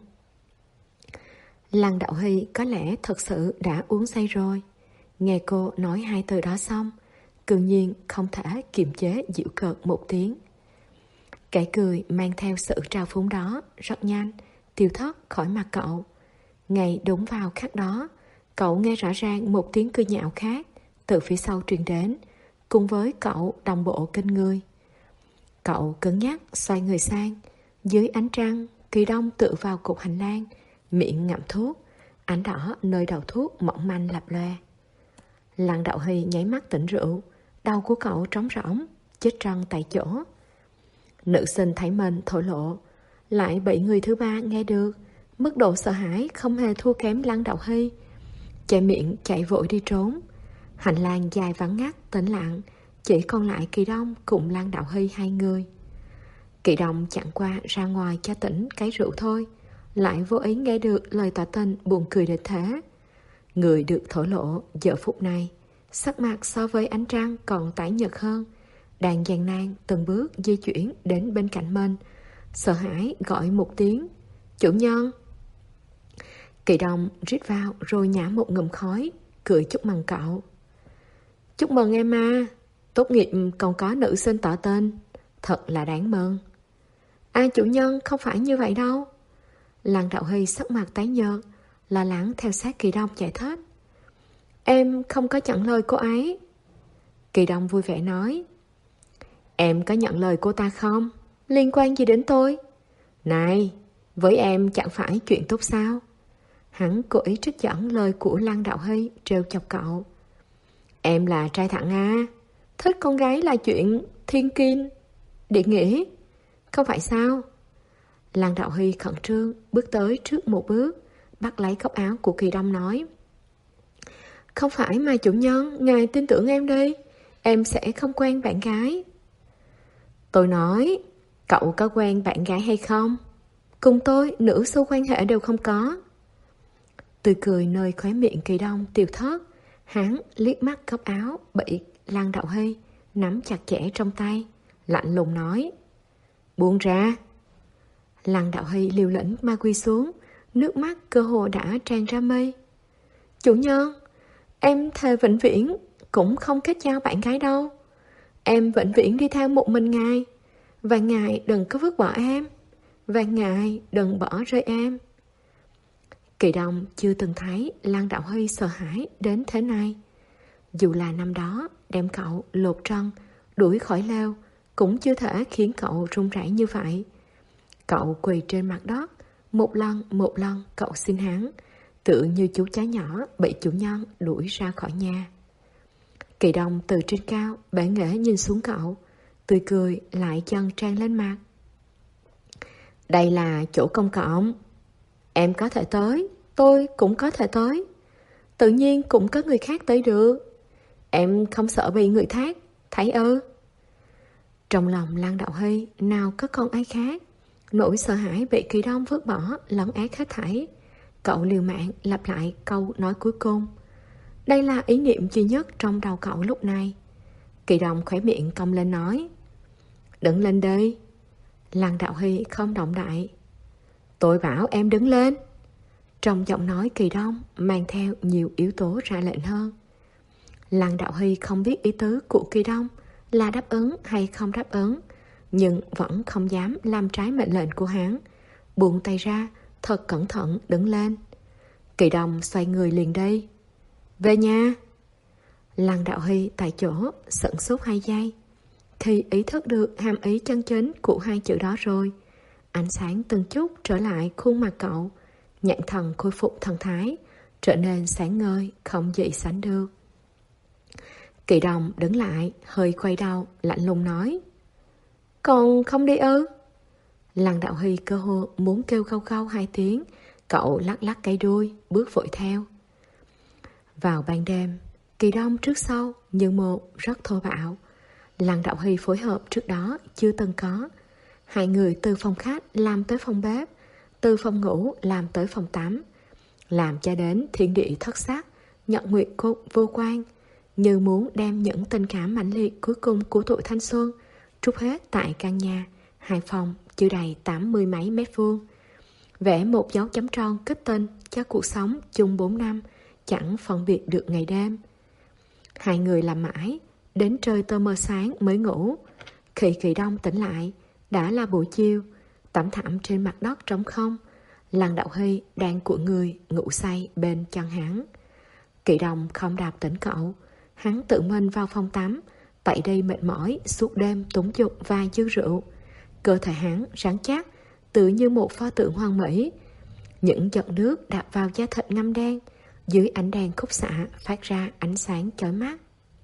Lăng Đạo Hy có lẽ thật sự đã uống say rồi. Nghe cô nói hai từ đó xong, cư nhiên không thể kiềm chế giễu cợt một tiếng. Cái cười mang theo sự trào phúng đó rất nhanh tiêu thất khỏi mặt cậu. Ngay đúng vào khắc đó, cậu nghe rõ ràng một tiếng cười nhạo khác từ phía sau truyền đến, cùng với cậu đồng bộ kinh người. Cậu cứng nhắc xoay người sang. Dưới ánh trăng, Kỳ Đông tựa vào cột hành lang, miệng ngậm thuốc, ánh đỏ nơi đầu thuốc mỏng manh lập loe. Lăng Đạo Hy nháy mắt tỉnh rượu, đầu của cậu trống rỗng, chết trân tại chỗ. Nữ sinh thấy mình thổ lộ, lại bị người thứ ba nghe được, mức độ sợ hãi không hề thua kém Lăng Đạo Hy. Chạy miệng chạy vội đi trốn. Hành lang dài vắng ngắt, tĩnh lặng, chỉ còn lại Kỳ Đông cùng Lăng Đạo Hy hai người. Kỳ Đông chẳng qua ra ngoài cho tỉnh cái rượu thôi, lại vô ý nghe được lời tỏ tình buồn cười đến thế. Người được thổ lộ giờ phút này, sắc mặt so với ánh trăng còn tái nhợt hơn, đang gian nan từng bước di chuyển đến bên cạnh mình, sợ hãi gọi một tiếng, chủ nhân. Kỳ Đông rít vào rồi nhả một ngụm khói, cười chúc mừng cậu. Chúc mừng em à, tốt nghiệp còn có nữ sinh tỏ tên, thật là đáng mừng. À chủ nhân, không phải như vậy đâu. Lăng Đạo Hy sắc mặt tái nhợt, lo lắng theo sát Kỳ Đông giải thích. Em không có nhận lời cô ấy. Kỳ Đông vui vẻ nói. Em có nhận lời cô ta không? Liên quan gì đến tôi? Này, với em chẳng phải chuyện tốt sao? Hắn cố ý trích dẫn lời của Lăng Đạo Hy, trêu chọc cậu. Em là trai thẳng à? Thích con gái là chuyện thiên kim địa nghĩa, không phải sao? Lăng Đạo Hy khẩn trương bước tới trước một bước, bắt lấy góc áo của Kỳ Đông nói. Không phải mà chủ nhân, ngài tin tưởng em đi, em sẽ không quen bạn gái. Tôi nói, cậu có quen bạn gái hay không? Cùng tôi, nửa xu quan hệ đều không có. Tươi cười nơi khóe miệng Kỳ Đông tiêu thất, hắn liếc mắt góc áo bị Lăng Đạo Hy nắm chặt chẽ trong tay, lạnh lùng nói. buông ra. Lăng Đạo Hy liều lĩnh mà quỳ xuống, nước mắt cơ hồ đã tràn ra mây. Chủ nhân, em thề vĩnh viễn cũng không kết giao bạn gái đâu. Em vĩnh viễn đi theo một mình ngài, và ngài đừng có vứt bỏ em, và ngài đừng bỏ rơi em. Kỳ Đông chưa từng thấy Lăng Đạo Hy sợ hãi đến thế này. Dù là năm đó đem cậu lột trân, đuổi khỏi lều, cũng chưa thể khiến cậu run rẩy như vậy. Cậu quỳ trên mặt đất, một lần một lần cậu xin hắn, tựa như chú chó nhỏ bị chủ nhân đuổi ra khỏi nhà. Kỳ Đông từ trên cao bể nghễ nhìn xuống cậu, tươi cười lại dần tràn lên mặt. Đây là chỗ công cộng, em có thể tới, tôi cũng có thể tới. Tự nhiên cũng có người khác tới được. Em không sợ bị người khác thấy ư? Trong lòng Lăng Đạo Hy nào có con ai khác. Nỗi sợ hãi bị Kỳ Đông vứt bỏ lấn át hết thảy. Cậu liều mạng lặp lại câu nói cuối cùng. Đây là ý niệm duy nhất trong đầu cậu lúc này. Kỳ Đông khóe miệng cong lên nói, đứng lên đây. Lăng Đạo Hy không động đậy. Tôi bảo em đứng lên. Trong giọng nói Kỳ Đông mang theo nhiều yếu tố ra lệnh hơn. Lăng Đạo Hy không biết ý tứ của Kỳ Đông là đáp ứng hay không đáp ứng, nhưng vẫn không dám làm trái mệnh lệnh của hắn. Buông tay ra, thật cẩn thận đứng lên. Kỳ Đông xoay người liền đi. Về nhà. Lăng Đạo Hy tại chỗ sửng sốt hai giây. Khi ý thức được hàm ý chân chính của hai chữ đó rồi, ánh sáng từng chút trở lại khuôn mặt cậu, nhãn thần khôi phục thần thái, trở nên sáng ngời không gì sánh được. Kỳ Đông đứng lại, hơi quay đầu, lạnh lùng nói, còn không đi ư? Lăng Đạo Hy cơ hồ muốn kêu khâu khâu hai tiếng, cậu lắc lắc cái đuôi, bước vội theo. Vào ban đêm, Kỳ Đông trước sau như một rất thô bạo. Lăng Đạo Hy phối hợp trước đó chưa từng có. Hai người từ phòng khách làm tới phòng bếp, từ phòng ngủ làm tới phòng tắm, làm cho đến thiên địa thất sắc, nhật nguyệt cô vô quan, như muốn đem những tình cảm mãnh liệt cuối cùng của tuổi thanh xuân trút hết tại căn nhà hai phòng chưa đầy tám mươi mấy mét vuông, vẽ một dấu chấm tròn kết tinh cho cuộc sống chung bốn năm chẳng phân biệt được ngày đêm. Hai người làm mãi đến trời tờ mờ sáng mới ngủ. Khi Kỳ Đông tỉnh lại đã là buổi chiều, tắm thảm trên mặt đất trống không. Lăng Đạo Hy đang cuộn người ngủ say bên chân hắn. Kỳ Đông không đạp tỉnh cậu. Hắn tự mình vào phòng tắm, tại đây mệt mỏi suốt đêm túng dục và dư rượu. Cơ thể hắn rắn chắc, tự như một pho tượng hoàn mỹ. Những giọt nước đạp vào da thịt ngăm đen, dưới ánh đèn khúc xạ phát ra ánh sáng chói mắt.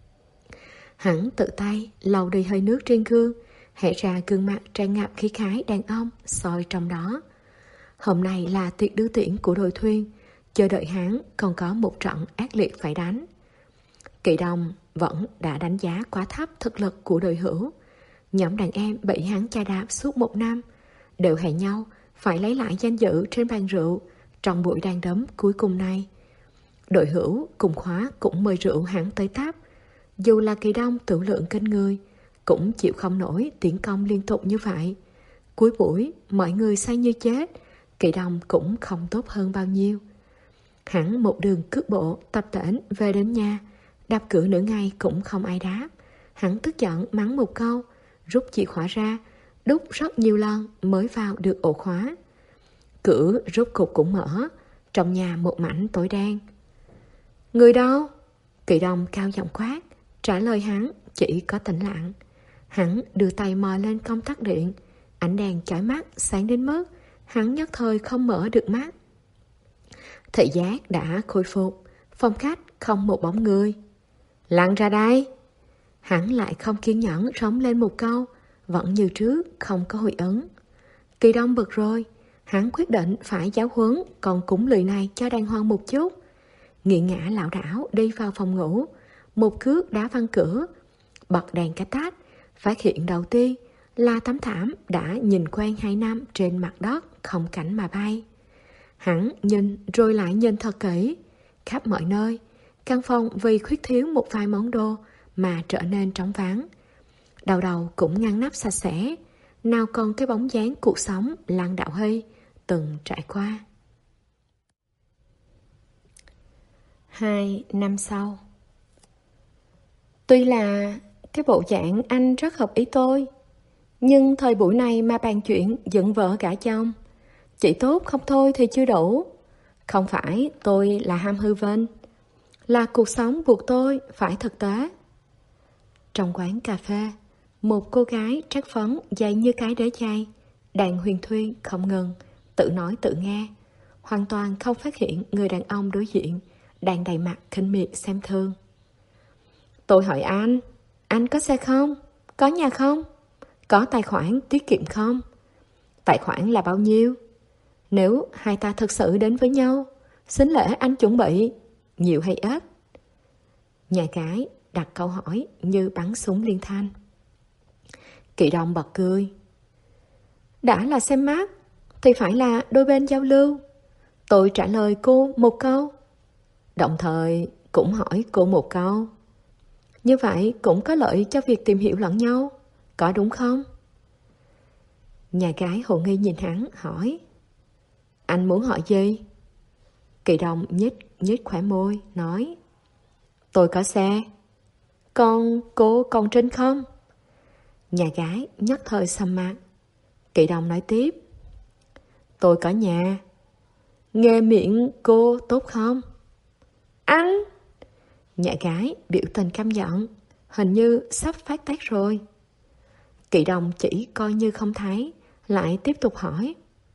Hắn tự tay lau đi hơi nước trên gương, hé ra gương mặt tràn ngập khí khái đàn ông soi trong đó. Hôm nay là tiệc đưa tiễn của đội thuyền, chờ đợi hắn còn có một trận ác liệt phải đánh. Kỳ Đông vẫn đã đánh giá quá thấp thực lực của đội hữu. Nhóm đàn em bị hắn chà đạp suốt một năm, đều hẹn nhau phải lấy lại danh dự trên bàn rượu trong buổi đàn đấm cuối cùng này. Đội hữu cùng khóa cũng mời rượu hắn tới táp. Dù là Kỳ Đông tự lượng kinh người, cũng chịu không nổi tiến công liên tục như vậy. Cuối buổi mọi người say như chết, Kỳ Đông cũng không tốt hơn bao nhiêu. Hắn một đường cước bộ tập tễnh về đến nhà, đạp cửa nửa ngày cũng không ai đáp. Hắn tức giận mắng một câu, rút chìa khóa ra, đút rất nhiều lần mới vào được ổ khóa. Cửa rút cục cũng mở, trong nhà một mảnh tối đen. Người đâu? Kỳ Đông cao giọng quát, trả lời hắn chỉ có tĩnh lặng. Hắn đưa tay mò lên công tắc điện, ánh đèn chói mắt sáng đến mức hắn nhất thời không mở được mắt. Thị giác đã khôi phục, phòng khách không một bóng người. Lăn ra đây! Hắn lại không kiên nhẫn rống lên một câu, vẫn như trước không có hồi ứng. Kỳ Đông bực rồi, hắn quyết định phải giáo huấn con cúng lười này cho đàng hoàng một chút. Nghiện ngã lảo đảo đi vào phòng ngủ, một cước đá văng cửa, bật đèn cái tách, phát hiện đầu tiên là tấm thảm đã nhìn quen hai năm trên mặt đất không cánh mà bay. Hắn nhìn rồi lại nhìn thật kỹ, khắp mọi nơi, căn phòng vì khuyết thiếu một vài món đồ mà trở nên trống vắng. Đầu đầu cũng ngăn nắp sạch sẽ, nào còn cái bóng dáng cuộc sống Lăng Đạo Hy từng trải qua. Hai năm sau. Tuy là cái bộ dạng anh rất hợp ý tôi, nhưng thời buổi này mà bàn chuyện dựng vợ gả chồng, chỉ tốt không thôi thì chưa đủ. Không phải tôi là ham hư vinh, là cuộc sống buộc tôi phải thực tế. Trong quán cà phê, một cô gái trát phấn dày như cái đế chay, đàn huyền thuyên không ngừng, tự nói tự nghe, hoàn toàn không phát hiện người đàn ông đối diện đang đầy mặt khinh miệt xem thương. Tôi hỏi anh, anh có xe không? Có nhà không? Có tài khoản tiết kiệm không? Tài khoản là bao nhiêu? Nếu hai ta thực sự đến với nhau, sính lễ anh chuẩn bị, nhiều hay ít? Nhà gái đặt câu hỏi như bắn súng liên thanh. Kỳ Đông bật cười. Đã là xem mắt thì phải là đôi bên giao lưu. Tôi trả lời cô một câu, đồng thời cũng hỏi cô một câu. Như vậy cũng có lợi cho việc tìm hiểu lẫn nhau, có đúng không? Nhà gái hồ nghi nhìn hắn hỏi. Anh muốn hỏi gì? Kỳ Đông nhếch nhếch khóe môi nói. Tôi có xe. Còn cô còn Trinh không? Nhà gái nhất thời sầm mặt. Kỳ Đông nói tiếp. Tôi có nhà. Nghe miệng cô tốt không? Anh! Nhà gái biểu tình căm giận, hình như sắp phát tác rồi. Kỳ Đông chỉ coi như không thấy, lại tiếp tục hỏi.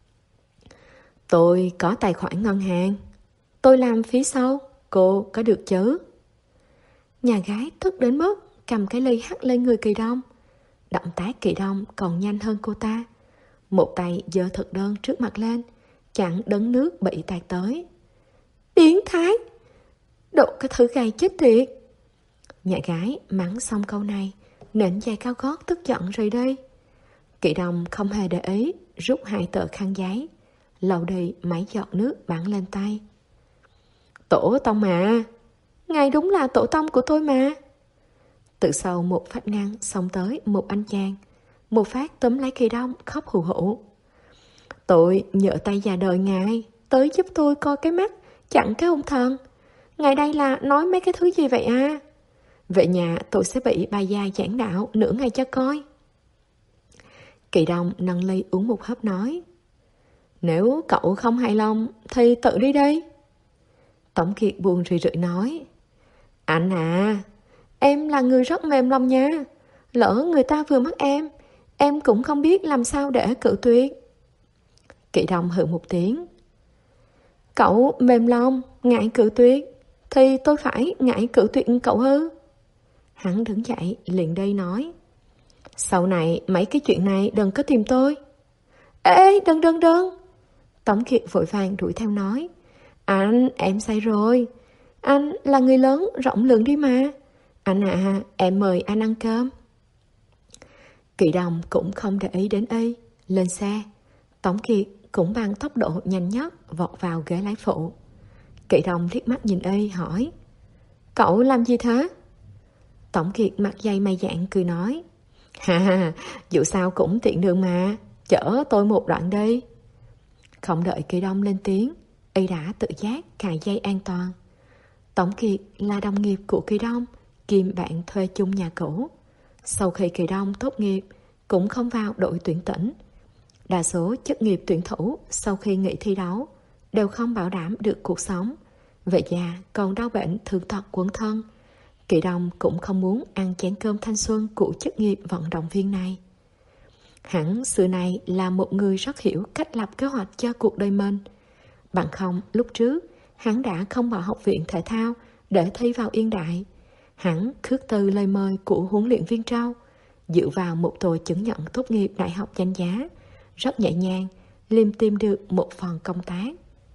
Tôi có tài khoản ngân hàng. Tôi làm phía sau, cô có được chứ? Nhà gái tức đến mức cầm cái ly hắt lên người Kỳ Đông. Động tác Kỳ Đông còn nhanh hơn cô ta. Một tay giơ thực đơn trước mặt lên, chặn đấng nước bị tạt tới. Biến thái! Đồ cái thứ gầy chết tiệt! Nhà gái mắng xong câu này, nện giày cao gót tức giận rời đi. Kỳ Đông không hề để ý, rút hai tờ khăn giấy, lau đi mấy giọt nước bắn lên tay. Tổ tông mà! Ngài đúng là tổ tông của tôi mà! Từ sau một phát ngăn xông tới một anh chàng, một phát túm lấy Kỳ Đông khóc hù hụ. Tôi nhờ tay già đời ngài tới giúp tôi coi cái mắt chặn cái hung thần. Ngài đây là nói mấy cái thứ gì vậy à? Về nhà tôi sẽ bị bà già giảng đạo nửa ngày cho coi. Kỳ Đông nâng ly uống một hớp nói. Nếu cậu không hài lòng thì tự đi đây. Tống Kiệt buồn rười rượi nói. Anh à, em là người rất mềm lòng nha. Lỡ người ta vừa mắt em, em cũng không biết làm sao để cự tuyệt. Kỳ Đông hừ một tiếng. Cậu mềm lòng, ngại cự tuyệt, thì tôi phải ngại cự tuyệt cậu ư? Hắn đứng dậy liền đây nói. Sau này mấy cái chuyện này đừng có tìm tôi. Ê, đừng đừng đừng. Tống Kiệt vội vàng đuổi theo nói. Anh, em say rồi. Anh là người lớn, rộng lượng đi mà. Anh à, em mời anh ăn cơm. Kỳ Đông cũng không để ý đến y, lên xe. Tống Kiệt cũng bằng tốc độ nhanh nhất vọt vào ghế lái phụ. Kỳ Đông liếc mắt nhìn y hỏi. Cậu làm gì thế? Tống Kiệt mặt dày mày dạn cười nói. Ha ha, dù sao cũng tiện đường mà, chở tôi một đoạn đi. Không đợi Kỳ Đông lên tiếng, y đã tự giác cài dây an toàn. Tống Kiệt là đồng nghiệp của Kỳ Đông, kiêm bạn thuê chung nhà cũ. Sau khi Kỳ Đông tốt nghiệp, cũng không vào đội tuyển tỉnh. Đa số chức nghiệp tuyển thủ sau khi nghỉ thi đấu đều không bảo đảm được cuộc sống. Về già còn đau bệnh thương tật quấn thân. Kỳ Đông cũng không muốn ăn chén cơm thanh xuân của chức nghiệp vận động viên này. Hắn xưa này là một người rất hiểu cách lập kế hoạch cho cuộc đời mình. Bằng không, lúc trước, hắn đã không bỏ học viện thể thao để thi vào Yên Đại. Hắn khước từ lời mời của huấn luyện viên Trâu, dựa vào một tờ chứng nhận tốt nghiệp đại học danh giá, rất nhẹ nhàng, liêm tìm được một phần công tác.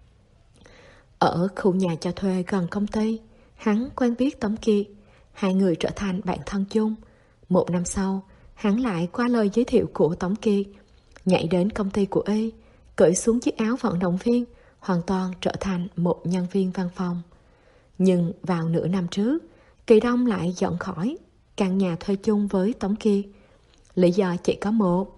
Ở khu nhà cho thuê gần công ty, hắn quen biết Tống Kiệt, hai người trở thành bạn thân chung. Một năm sau, hắn lại qua lời giới thiệu của Tống Kiệt, nhảy đến công ty của y, cởi xuống chiếc áo vận động viên, hoàn toàn trở thành một nhân viên văn phòng. Nhưng vào nửa năm trước, Kỳ Đông lại dọn khỏi căn nhà thuê chung với Tống Kiệt. Lý do chỉ có một,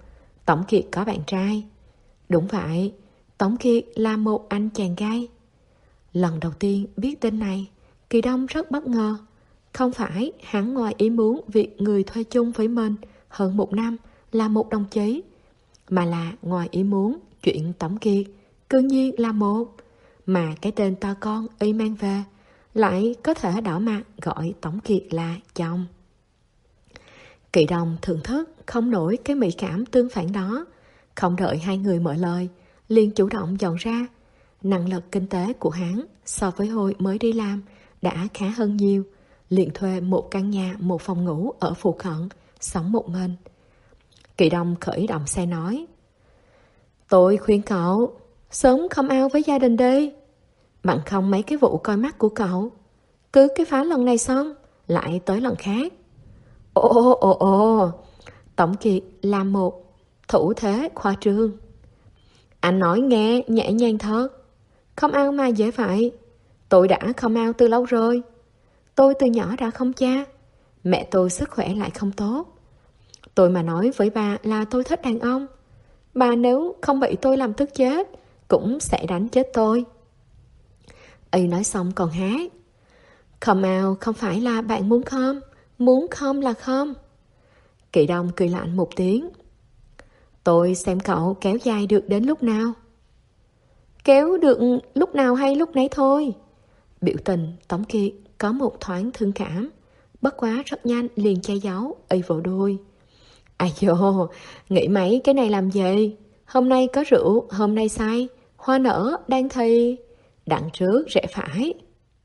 Tống Kiệt có bạn trai. Đúng vậy, Tống Kiệt là một anh chàng gay. Lần đầu tiên biết tin này, Kỳ Đông rất bất ngờ. Không phải hắn ngoài ý muốn việc người thuê chung với mình hơn một năm là một đồng chí, mà là ngoài ý muốn chuyện Tống Kiệt cư nhiên là một, mà cái tên to con y mang về lại có thể đỏ mặt gọi Tống Kiệt là chồng. Kỳ Đông thưởng thức không nổi cái mỹ cảm tương phản đó, không đợi hai người mở lời, liền chủ động dọn ra. Năng lực kinh tế của hắn so với hồi mới đi làm đã khá hơn nhiều, liền thuê một căn nhà một phòng ngủ ở phụ cận, sống một mình. Kỳ Đông khởi động xe nói: Tôi khuyên cậu sớm come out với gia đình đi, bằng không mấy cái vụ coi mắt của cậu cứ cái phá lần này xong lại tới lần khác. Ồ ồ ồ, Tống Kiệt làm một thủ thế khoa trương. Anh nói nghe nhẹ nhàng thật. Come out mà dễ vậy. Tôi đã come out từ lâu rồi. Tôi từ nhỏ đã không cha. Mẹ tôi sức khỏe lại không tốt. Tôi mà nói với bà là tôi thích đàn ông, bà nếu không bị tôi làm tức chết cũng sẽ đánh chết tôi. Y nói xong còn hát: Come out không phải là bạn muốn không, muốn không là không. Kỳ Đông cười lạnh một tiếng: Tôi xem cậu kéo dài được đến lúc nào. Kéo được lúc nào hay lúc nấy thôi. Biểu tình Tống Kiệt có một thoáng thương cảm, bất quá rất nhanh liền che giấu, y vỗ đuôi: Ai dồ, nghĩ mấy cái này làm gì? Hôm nay có rượu, hôm nay say, hoa nở, đang thì đằng trước rẽ phải.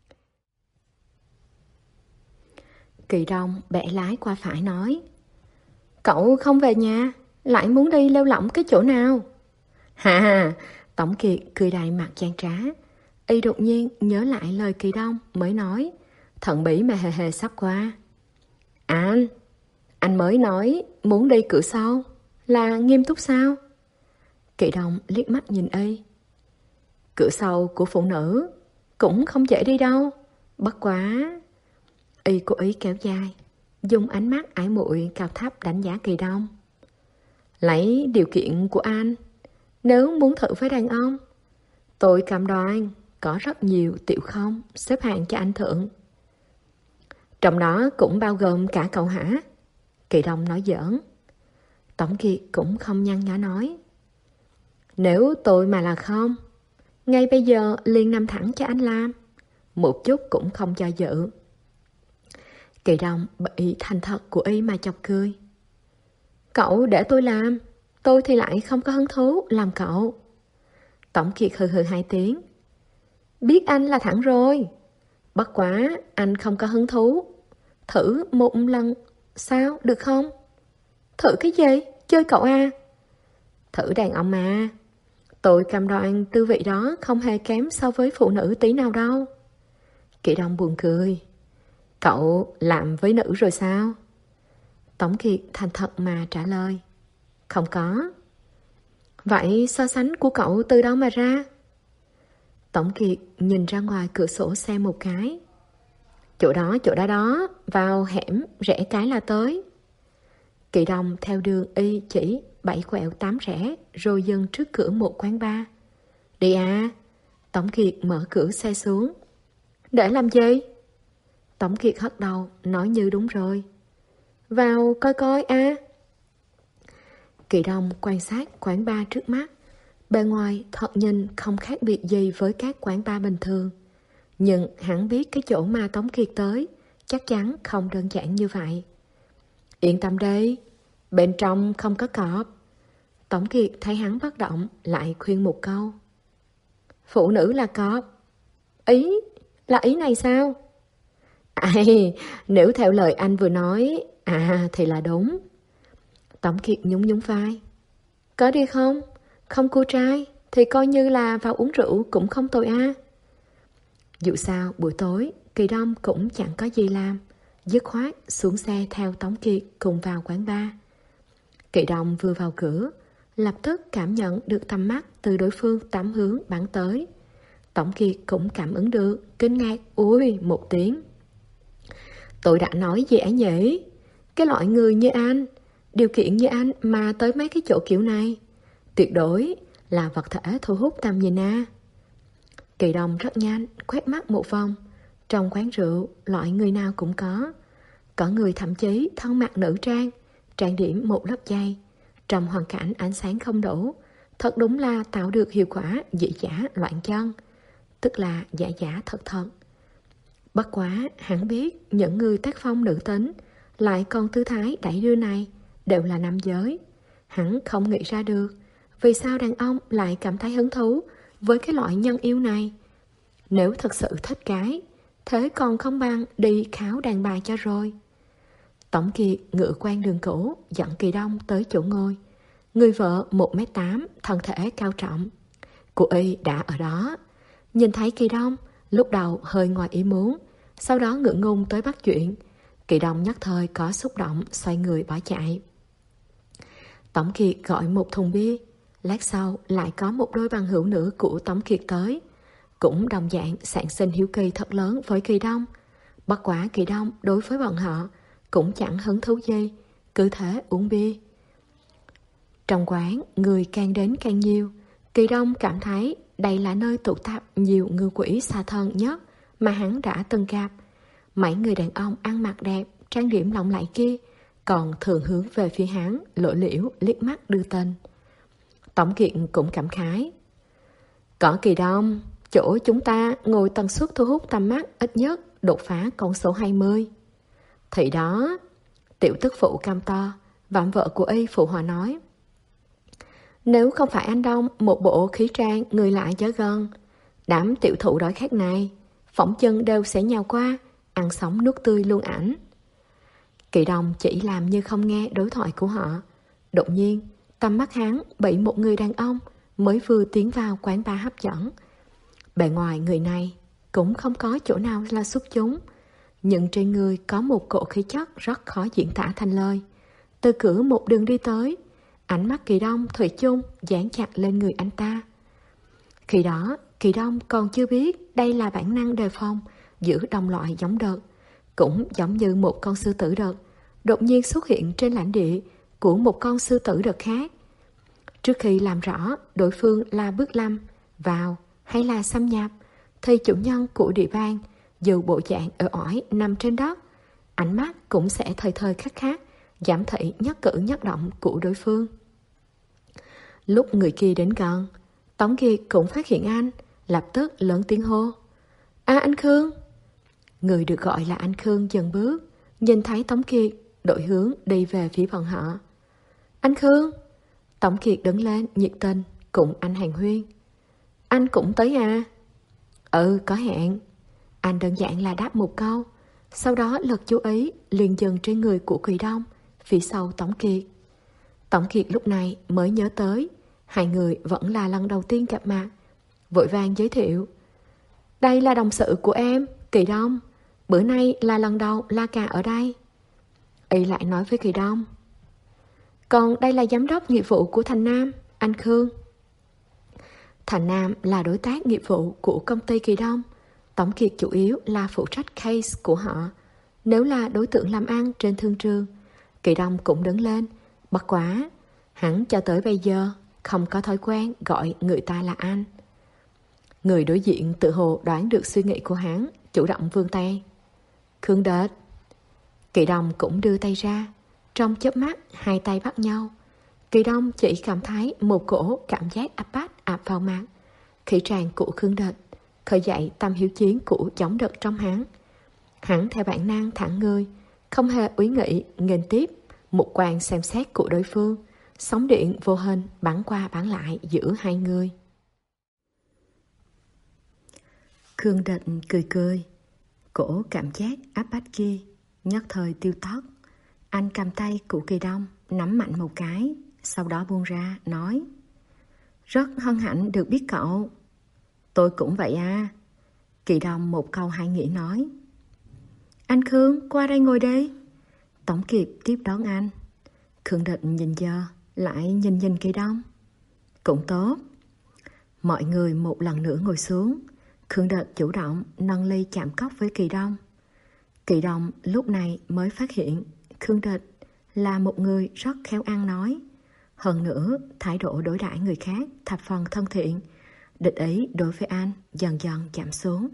Kỳ Đông bẻ lái qua phải nói: Cậu không về nhà, lại muốn đi lêu lỏng cái chỗ nào? Hà hà, Tống Kiệt cười đầy mặt gian trá. Y đột nhiên nhớ lại lời Kỳ Đông mới nói, thận bỉ mà hề hề sắp qua. Anh, anh mới nói muốn đi cửa sau, là nghiêm túc sao? Kỳ Đông liếc mắt nhìn Y. Cửa sau của phụ nữ cũng không dễ đi đâu, bất quá. Y cố ý kéo dài, dùng ánh mắt ái muội cao thấp đánh giá Kỳ Đông. Lấy điều kiện của anh, nếu muốn thử với đàn ông, tôi cam đoan có rất nhiều tiểu không xếp hàng cho anh thượng. Trong đó cũng bao gồm cả cậu hả? Kỳ Đông nói giỡn. Tống Kiệt cũng không nhăn nhó nói: Nếu tôi mà là không, ngay bây giờ liền nằm thẳng cho anh làm, một chút cũng không cho dự. Kỳ Đông bị thành thật của Y mà chọc cười. Cậu để tôi làm, tôi thì lại không có hứng thú làm cậu. Tống Kiệt hừ hừ hai tiếng. Biết anh là thẳng rồi, bất quá anh không có hứng thú. Thử một lần sao được không? Thử cái gì? Chơi cậu à? Thử đàn ông mà. Tôi cam đoan tư vị đó không hề kém so với phụ nữ tí nào đâu. Kỳ Đông buồn cười. Cậu làm với nữ rồi sao? Tống Kiệt thành thật mà trả lời. Không có. Vậy so sánh của cậu từ đâu mà ra? Tống Kiệt nhìn ra ngoài cửa sổ xe một cái. Chỗ đó, chỗ đó đó, vào hẻm rẽ cái là tới. Kỳ Đông theo đường Y chỉ bảy quẹo tám rẽ, rồi dừng trước cửa một quán bar. Đi à? Tống Kiệt mở cửa xe xuống. Để làm gì? Tống Kiệt hất đầu, nói như đúng rồi. Vào coi coi à? Kỳ Đông quan sát quán bar trước mắt. Bên ngoài thật nhìn không khác biệt gì với các quán bar bình thường. Nhưng hắn biết cái chỗ mà Tống Kiệt tới chắc chắn không đơn giản như vậy. Yên tâm đi, bên trong không có cọp. Tống Kiệt thấy hắn bất động, lại khuyên một câu. Phụ nữ là cọp. Ý, là ý này sao? Ai, nếu theo lời anh vừa nói, à thì là đúng. Tống Kiệt nhún nhún vai. Có đi không? Không cua trai thì coi như là vào uống rượu cũng không tồi à. Dù sao buổi tối Kỳ Đông cũng chẳng có gì làm, dứt khoát xuống xe theo Tống Kiệt cùng vào quán bar. Kỳ Đông vừa vào cửa, lập tức cảm nhận được tầm mắt từ đối phương tám hướng bắn tới. Tống Kiệt cũng cảm ứng được, kinh ngạc ui một tiếng. Tôi đã nói gì ấy nhỉ? Cái loại người như anh điều kiện như anh mà tới mấy cái chỗ kiểu này? Tuyệt đối là vật thể thu hút tầm nhìn a. Kỳ Đông rất nhanh quét mắt một vòng. Trong quán rượu, loại người nào cũng có. Có người thậm chí thân mặc nữ trang, trang điểm một lớp dày. Trong hoàn cảnh ánh sáng không đủ, thật đúng là tạo được hiệu quả dị giả loạn chân, tức là giả giả thật thật. Bất quá, hắn biết những người tác phong nữ tính lại còn tư thái đẩy đưa này đều là nam giới. Hắn không nghĩ ra được vì sao đàn ông lại cảm thấy hứng thú với cái loại nhân yêu này. Nếu thật sự thích cái, thế còn không bằng đi kháo đàn bà cho rồi. Tổng Kiệt ngựa quen đường cũ dẫn Kỳ Đông tới chỗ ngồi. Người vợ một mét tám, thân thể cao trọng. Cô y đã ở đó. Nhìn thấy Kỳ Đông, lúc đầu hơi ngoài ý muốn, sau đó ngượng ngùng tới bắt chuyện. Kỳ Đông nhất thời có xúc động, xoay người bỏ chạy. Tổng Kiệt gọi một thùng bia. Lát sau lại có một đôi bằng hữu nữ của Tổng Kiệt tới, cũng đồng dạng sản sinh hiếu kỳ thật lớn với Kỳ Đông. Bất quả Kỳ Đông đối với bọn họ cũng chẳng hứng thú gì, cứ thế uống bia. Trong quán, người càng đến càng nhiều. Kỳ Đông cảm thấy đây là nơi tụ tập nhiều ngư quỷ xa thân nhất mà hắn đã từng gặp. Mấy người đàn ông ăn mặc đẹp, trang điểm lộng lẫy kia còn thường hướng về phía hắn, lộ liễu liếc mắt đưa tình. Tổng Kiệt cũng cảm khái. Có Kỳ Đông, chỗ chúng ta ngồi tần suất thu hút tầm mắt ít nhất đột phá con số hai mươi. Thì đó, tiểu tức phụ cam to, vạm vợ của y phụ hòa nói. Nếu không phải anh Đông một bộ khí trang người lại chớ gần, đám tiểu thụ đói khát này phỏng chân đều sẽ nhào qua, ăn sống nuốt tươi luôn ảnh. Kỳ Đông chỉ làm như không nghe đối thoại của họ. Đột nhiên, tầm mắt hắn bị một người đàn ông mới vừa tiến vào quán bar hấp dẫn. Bề ngoài người này cũng không có chỗ nào là xuất chúng, nhưng trên người có một cỗ khí chất rất khó diễn tả thành lời. Từ cửa một đường đi tới, ánh mắt Kỳ Đông thủy chung dán chặt lên người anh ta. Khi đó, Kỳ Đông còn chưa biết đây là bản năng đề phòng giữa đồng loại giống đực, cũng giống như một con sư tử đực đột nhiên xuất hiện trên lãnh địa của một con sư tử đực khác. Trước khi làm rõ đối phương là bước lâm, vào hay là xâm nhập, thì chủ nhân của địa bàn, dù bộ dạng ở ỏi nằm trên đất, ánh mắt cũng sẽ thời thời khắc khắc giảm thị nhất cử nhất động của đối phương. Lúc người kia đến gần, Tống Kiệt cũng phát hiện anh, lập tức lớn tiếng hô. À, anh Khương! Người được gọi là anh Khương dần bước, nhìn thấy Tống Kiệt, đổi hướng đi về phía bọn họ. Anh Khương! Tống Kiệt đứng lên nhiệt tình cùng anh Hàng Huyên. Anh cũng tới à? Ừ, có hẹn. Anh đơn giản là đáp một câu, sau đó lật chú ý liền dừng trên người của Kỳ Đông, phía sau Tống Kiệt. Tống Kiệt lúc này mới nhớ tới hai người vẫn là lần đầu tiên gặp mặt, vội vàng giới thiệu. Đây là đồng sự của em, Kỳ Đông. Bữa nay là lần đầu la cà ở đây. Y lại nói với Kỳ Đông. Còn đây là giám đốc nghiệp vụ của Thành Nam, anh Khương. Thành Nam là đối tác nghiệp vụ của công ty Kỳ Đông. Tổng Kiệt chủ yếu là phụ trách case của họ. Nếu là đối tượng làm ăn trên thương trường, Kỳ Đông cũng đứng lên. Bất quá, hắn cho tới bây giờ không có thói quen gọi người ta là anh. Người đối diện tự hồ đoán được suy nghĩ của hắn, chủ động vươn tay. Khương Đệt. Kỳ Đông cũng đưa tay ra. Trong chớp mắt, hai tay bắt nhau. Kỳ Đông chỉ cảm thấy một cổ cảm giác áp bách ập vào mặt. Khí tràng của Khương Đệt khởi dậy tâm hiếu chiến của giống đực trong hắn. Hắn theo bản năng thẳng người, không hề úy nghị, nghênh tiếp một quan xem xét của đối phương. Sóng điện vô hình bắn qua bắn lại giữa hai người. Khương Địch cười cười. Cổ cảm giác áp bách kia nhất thời tiêu tóc. Anh cầm tay của Kỳ Đông, nắm mạnh một cái, sau đó buông ra, nói. Rất hân hạnh được biết cậu. Tôi cũng vậy à. Kỳ Đông một câu hai nghĩa nói. Anh Khương, qua đây ngồi đi. Tổng Kiệt tiếp đón anh. Khương Địch nhìn giờ, lại nhìn nhìn Kỳ Đông. Cũng tốt. Mọi người một lần nữa ngồi xuống. Khương Địch chủ động nâng ly chạm cốc với Kỳ Đông. Kỳ Đông lúc này mới phát hiện Khương Địch là một người rất khéo ăn nói. Hơn nữa, thái độ đối đãi người khác thập phần thân thiện, địch ý đối với anh dần dần giảm xuống.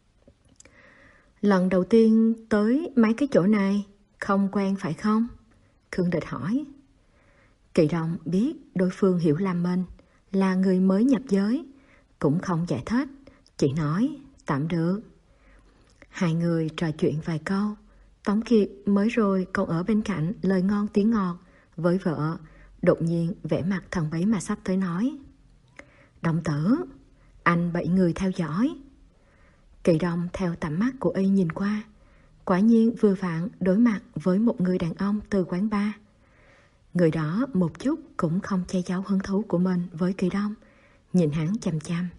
Lần đầu tiên tới mấy cái chỗ này, không quen phải không? Khương Địch hỏi. Kỳ Đông biết đối phương hiểu lầm mình, là người mới nhập giới, cũng không giải thích, chỉ nói tạm được. Hai người trò chuyện vài câu. Tống Kiệt mới rồi còn ở bên cạnh lời ngon tiếng ngọt với vợ, đột nhiên vẻ mặt thần bí mà sắp tới nói. Đồng tử, anh bị người theo dõi. Kỳ Đông theo tầm mắt của y nhìn qua, quả nhiên vừa vặn đối mặt với một người đàn ông từ quán bar. Người đó một chút cũng không che giấu hứng thú của mình với Kỳ Đông, nhìn hắn chằm chằm.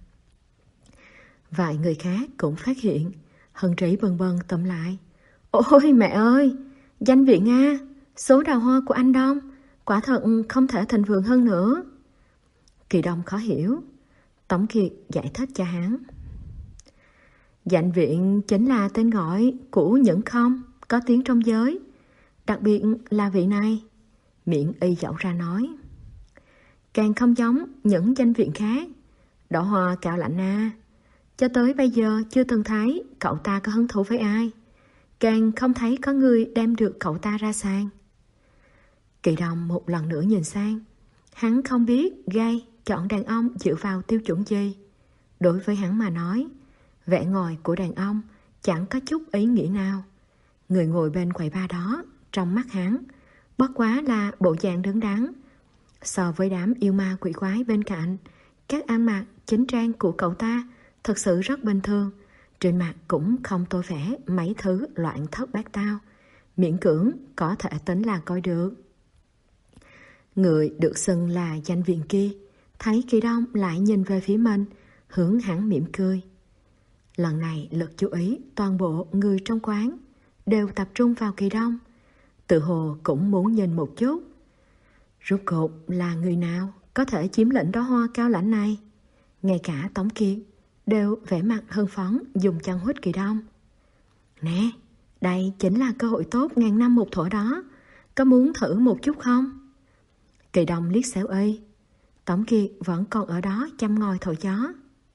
Vài người khác cũng phát hiện, hân trí bần bần tụm lại. Ôi mẹ ơi, danh viện A, số đào hoa của anh Đông, quả thật không thể thịnh vượng hơn nữa. Kỳ Đông khó hiểu. Tống Kiệt giải thích cho hắn. Danh viện chính là tên gọi của những không có tiếng trong giới, đặc biệt là vị này. Miệng y dẫu ra nói. Càng không giống những danh viện khác. Đỏ hoa Cao Lãnh A, cho tới bây giờ chưa từng thấy cậu ta có hứng thú với ai, càng không thấy có người đem được cậu ta ra sàn. Kỳ Đông một lần nữa nhìn sang. Hắn không biết gay chọn đàn ông dựa vào tiêu chuẩn gì. Đối với hắn mà nói, vẻ ngoài của đàn ông chẳng có chút ý nghĩa nào. Người ngồi bên quầy bar đó, trong mắt hắn, bất quá là bộ dạng đứng đắn. So với đám yêu ma quỷ quái bên cạnh, các ăn mặc chính trang của cậu ta thật sự rất bình thường. Trên mặt cũng không tô vẽ mấy thứ loạn thất bát tao, miễn cưỡng có thể tính là coi được. Người được xưng là danh viện kia thấy Kỳ Đông lại nhìn về phía mình, hướng hắn mỉm cười. Lần này lực chú ý toàn bộ người trong quán đều tập trung vào Kỳ Đông, tự hồ cũng muốn nhìn một chút. Rốt cuộc là người nào có thể chiếm lĩnh đó hoa Cao Lãnh này? Ngay cả Tống Kiệt đều vẻ mặt hưng phấn dùng chân huýt Kỳ Đông. Nè, đây chính là cơ hội tốt ngàn năm một thổ đó, có muốn thử một chút không? Kỳ Đông liếc xéo y. Tống Kiệt vẫn còn ở đó chăm ngồi thổi gió.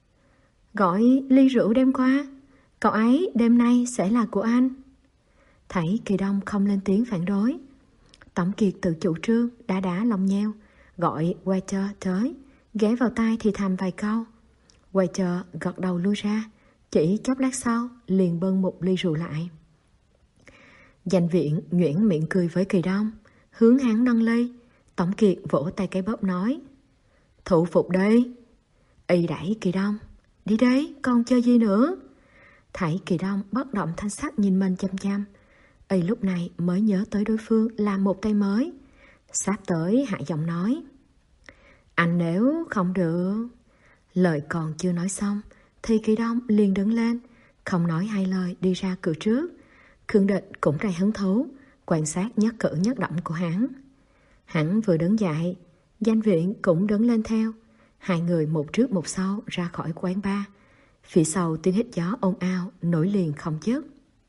Gọi ly rượu đêm qua, cậu ấy đêm nay sẽ là của anh. Thấy Kỳ Đông không lên tiếng phản đối, Tống Kiệt tự chủ trương đá đá lòng nheo, gọi waiter tới, ghé vào tai thì thầm vài câu. Waiter gật đầu lui ra, chỉ chốc lát sau liền bưng một ly rượu lại. Danh viện nhuyễn miệng cười với Kỳ Đông, hướng hắn nâng ly. Tống Kiệt vỗ tay cái bóp nói. Thụ phục đi. Y đẩy Kỳ Đông. Đi đấy, còn chơi gì nữa? Thấy Kỳ Đông bất động thanh sắc nhìn mình chăm chăm, Y lúc này mới nhớ tới đối phương là một tay mới. Sắp tới hạ giọng nói. Anh nếu không được... Lời còn chưa nói xong thì Kỳ Đông liền đứng lên, không nói hai lời đi ra cửa trước. Khương Địch cũng đầy hứng thú quan sát nhất cử nhất động của hắn. Hắn vừa đứng dậy, danh viện cũng đứng lên theo. Hai người một trước một sau ra khỏi quán bar. Phía sau tiếng hít gió ồn ào nổi liền không dứt.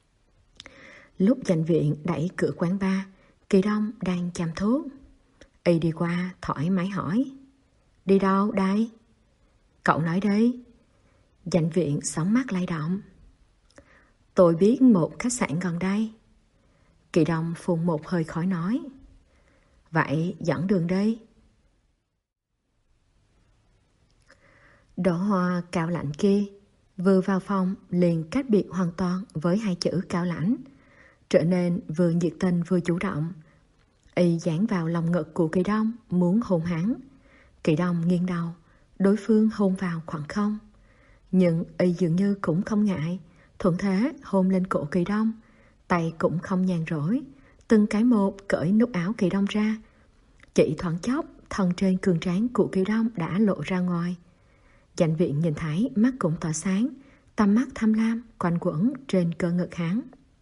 Lúc danh viện đẩy cửa quán bar, Kỳ Đông đang chăm thuốc. Y đi qua thoải mái hỏi. Đi đâu đây? Cậu nói đi. Danh viện sóng mắt lay động. Tôi biết một khách sạn gần đây. Kỳ Đông phun một hơi khói nói. Vậy dẫn đường đi. Đỗ Hoa Cao Lãnh kia vừa vào phòng liền cách biệt hoàn toàn với hai chữ Cao Lãnh, trở nên vừa nhiệt tình vừa chủ động. Y dán vào lòng ngực của Kỳ Đông muốn hôn hắn. Kỳ Đông nghiêng đầu, đối phương hôn vào khoảng không. Nhưng Y dường như cũng không ngại, thuận thế hôn lên cổ Kỳ Đông, tay cũng không nhàn rỗi, từng cái một cởi nút áo Kỳ Đông ra. Chỉ thoáng chốc, thân trên cường tráng của Kỳ Đông đã lộ ra ngoài. Danh viện nhìn thấy mắt cũng tỏa sáng, tầm mắt tham lam quanh quẩn trên cơ ngực hắn.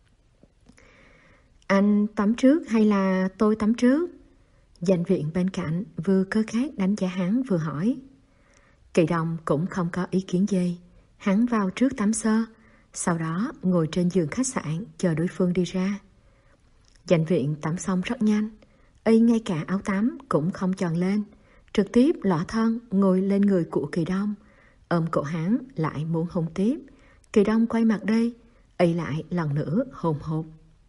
Anh tắm trước hay là tôi tắm trước? Danh viện bên cạnh vừa cơ khát đánh giá hắn vừa hỏi. Kỳ Đông cũng không có ý kiến gì. Hắn vào trước tắm sơ, sau đó ngồi trên giường khách sạn chờ đối phương đi ra. Dành viện tắm xong rất nhanh, y ngay cả áo tắm cũng không chòn lên, trực tiếp lọ thân ngồi lên người của Kỳ Đông, ôm cổ hắn lại muốn hôn tiếp. Kỳ Đông quay mặt đi, y lại lần nữa hôn hụt.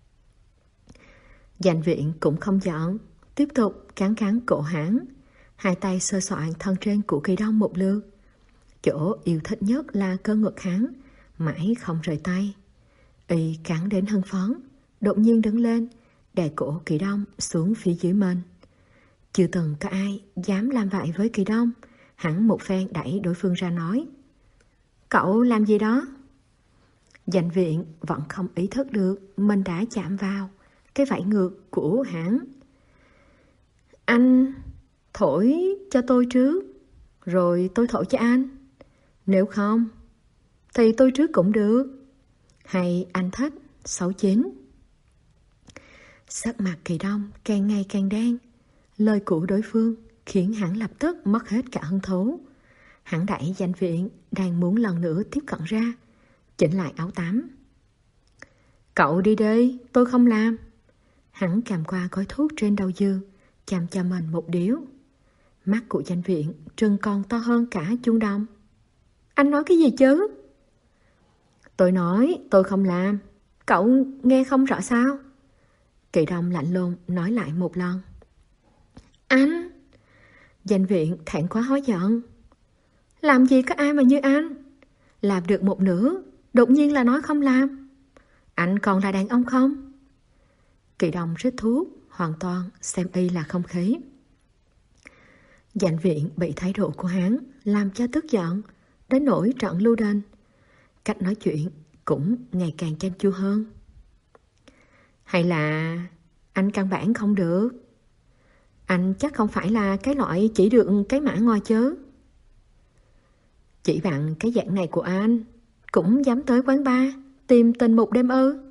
Dành viện cũng không giận, tiếp tục cắn cắn cổ hắn, hai tay sơ soạn thân trên của Kỳ Đông một lượt. Chỗ yêu thích nhất là cơ ngực hắn, mãi không rời tay. Y cắn đến hưng phấn, đột nhiên đứng lên, đè cổ Kỳ Đông xuống phía dưới mình. Chưa từng có ai dám làm vậy với Kỳ Đông. Hắn một phen đẩy đối phương ra nói: "Cậu làm gì đó?" Dành viện vẫn không ý thức được mình đã chạm vào cái vảy ngược của hắn. "Anh thổi cho tôi trước, rồi tôi thổi cho anh. Nếu không thì tôi trước cũng được. Hay anh thích xấu chín?" Sắc mặt Kỳ Đông càng ngày càng đen. Lời của đối phương khiến hắn lập tức mất hết cả hứng thú. Hắn đẩy Dành viện đang muốn lần nữa tiếp cận ra, chỉnh lại áo tắm. "Cậu đi đi, tôi không làm." Hắn cầm qua gói thuốc trên đầu giường, chăm cho mình một điếu. Mắt của Dành viện trừng còn to hơn cả chuông đồng. "Anh nói cái gì chứ?" "Tôi nói tôi không làm, cậu nghe không rõ sao?" Kỳ Đông lạnh lùng nói lại một lần. "Anh!" Dành viện thẹn quá hóa giận. "Làm gì có ai mà như anh, làm được một nửa đột nhiên là nói không làm. Anh còn là đàn ông không?" Kỳ Đông rít thuốc, hoàn toàn xem y là không khí. Dành viện bị thái độ của hắn làm cho tức giận, đến nỗi trận lưu đền. Cách nói chuyện cũng ngày càng chanh chua hơn. "Hay là anh căn bản không được? Anh chắc không phải là cái loại chỉ được cái mã ngoài chứ? Chỉ bằng cái dạng này của anh cũng dám tới quán bar tìm tình một đêm ư?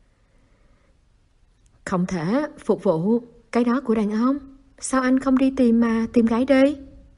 Không thể phục vụ cái đó của đàn ông, sao anh không đi tìm mà tìm gái đi?"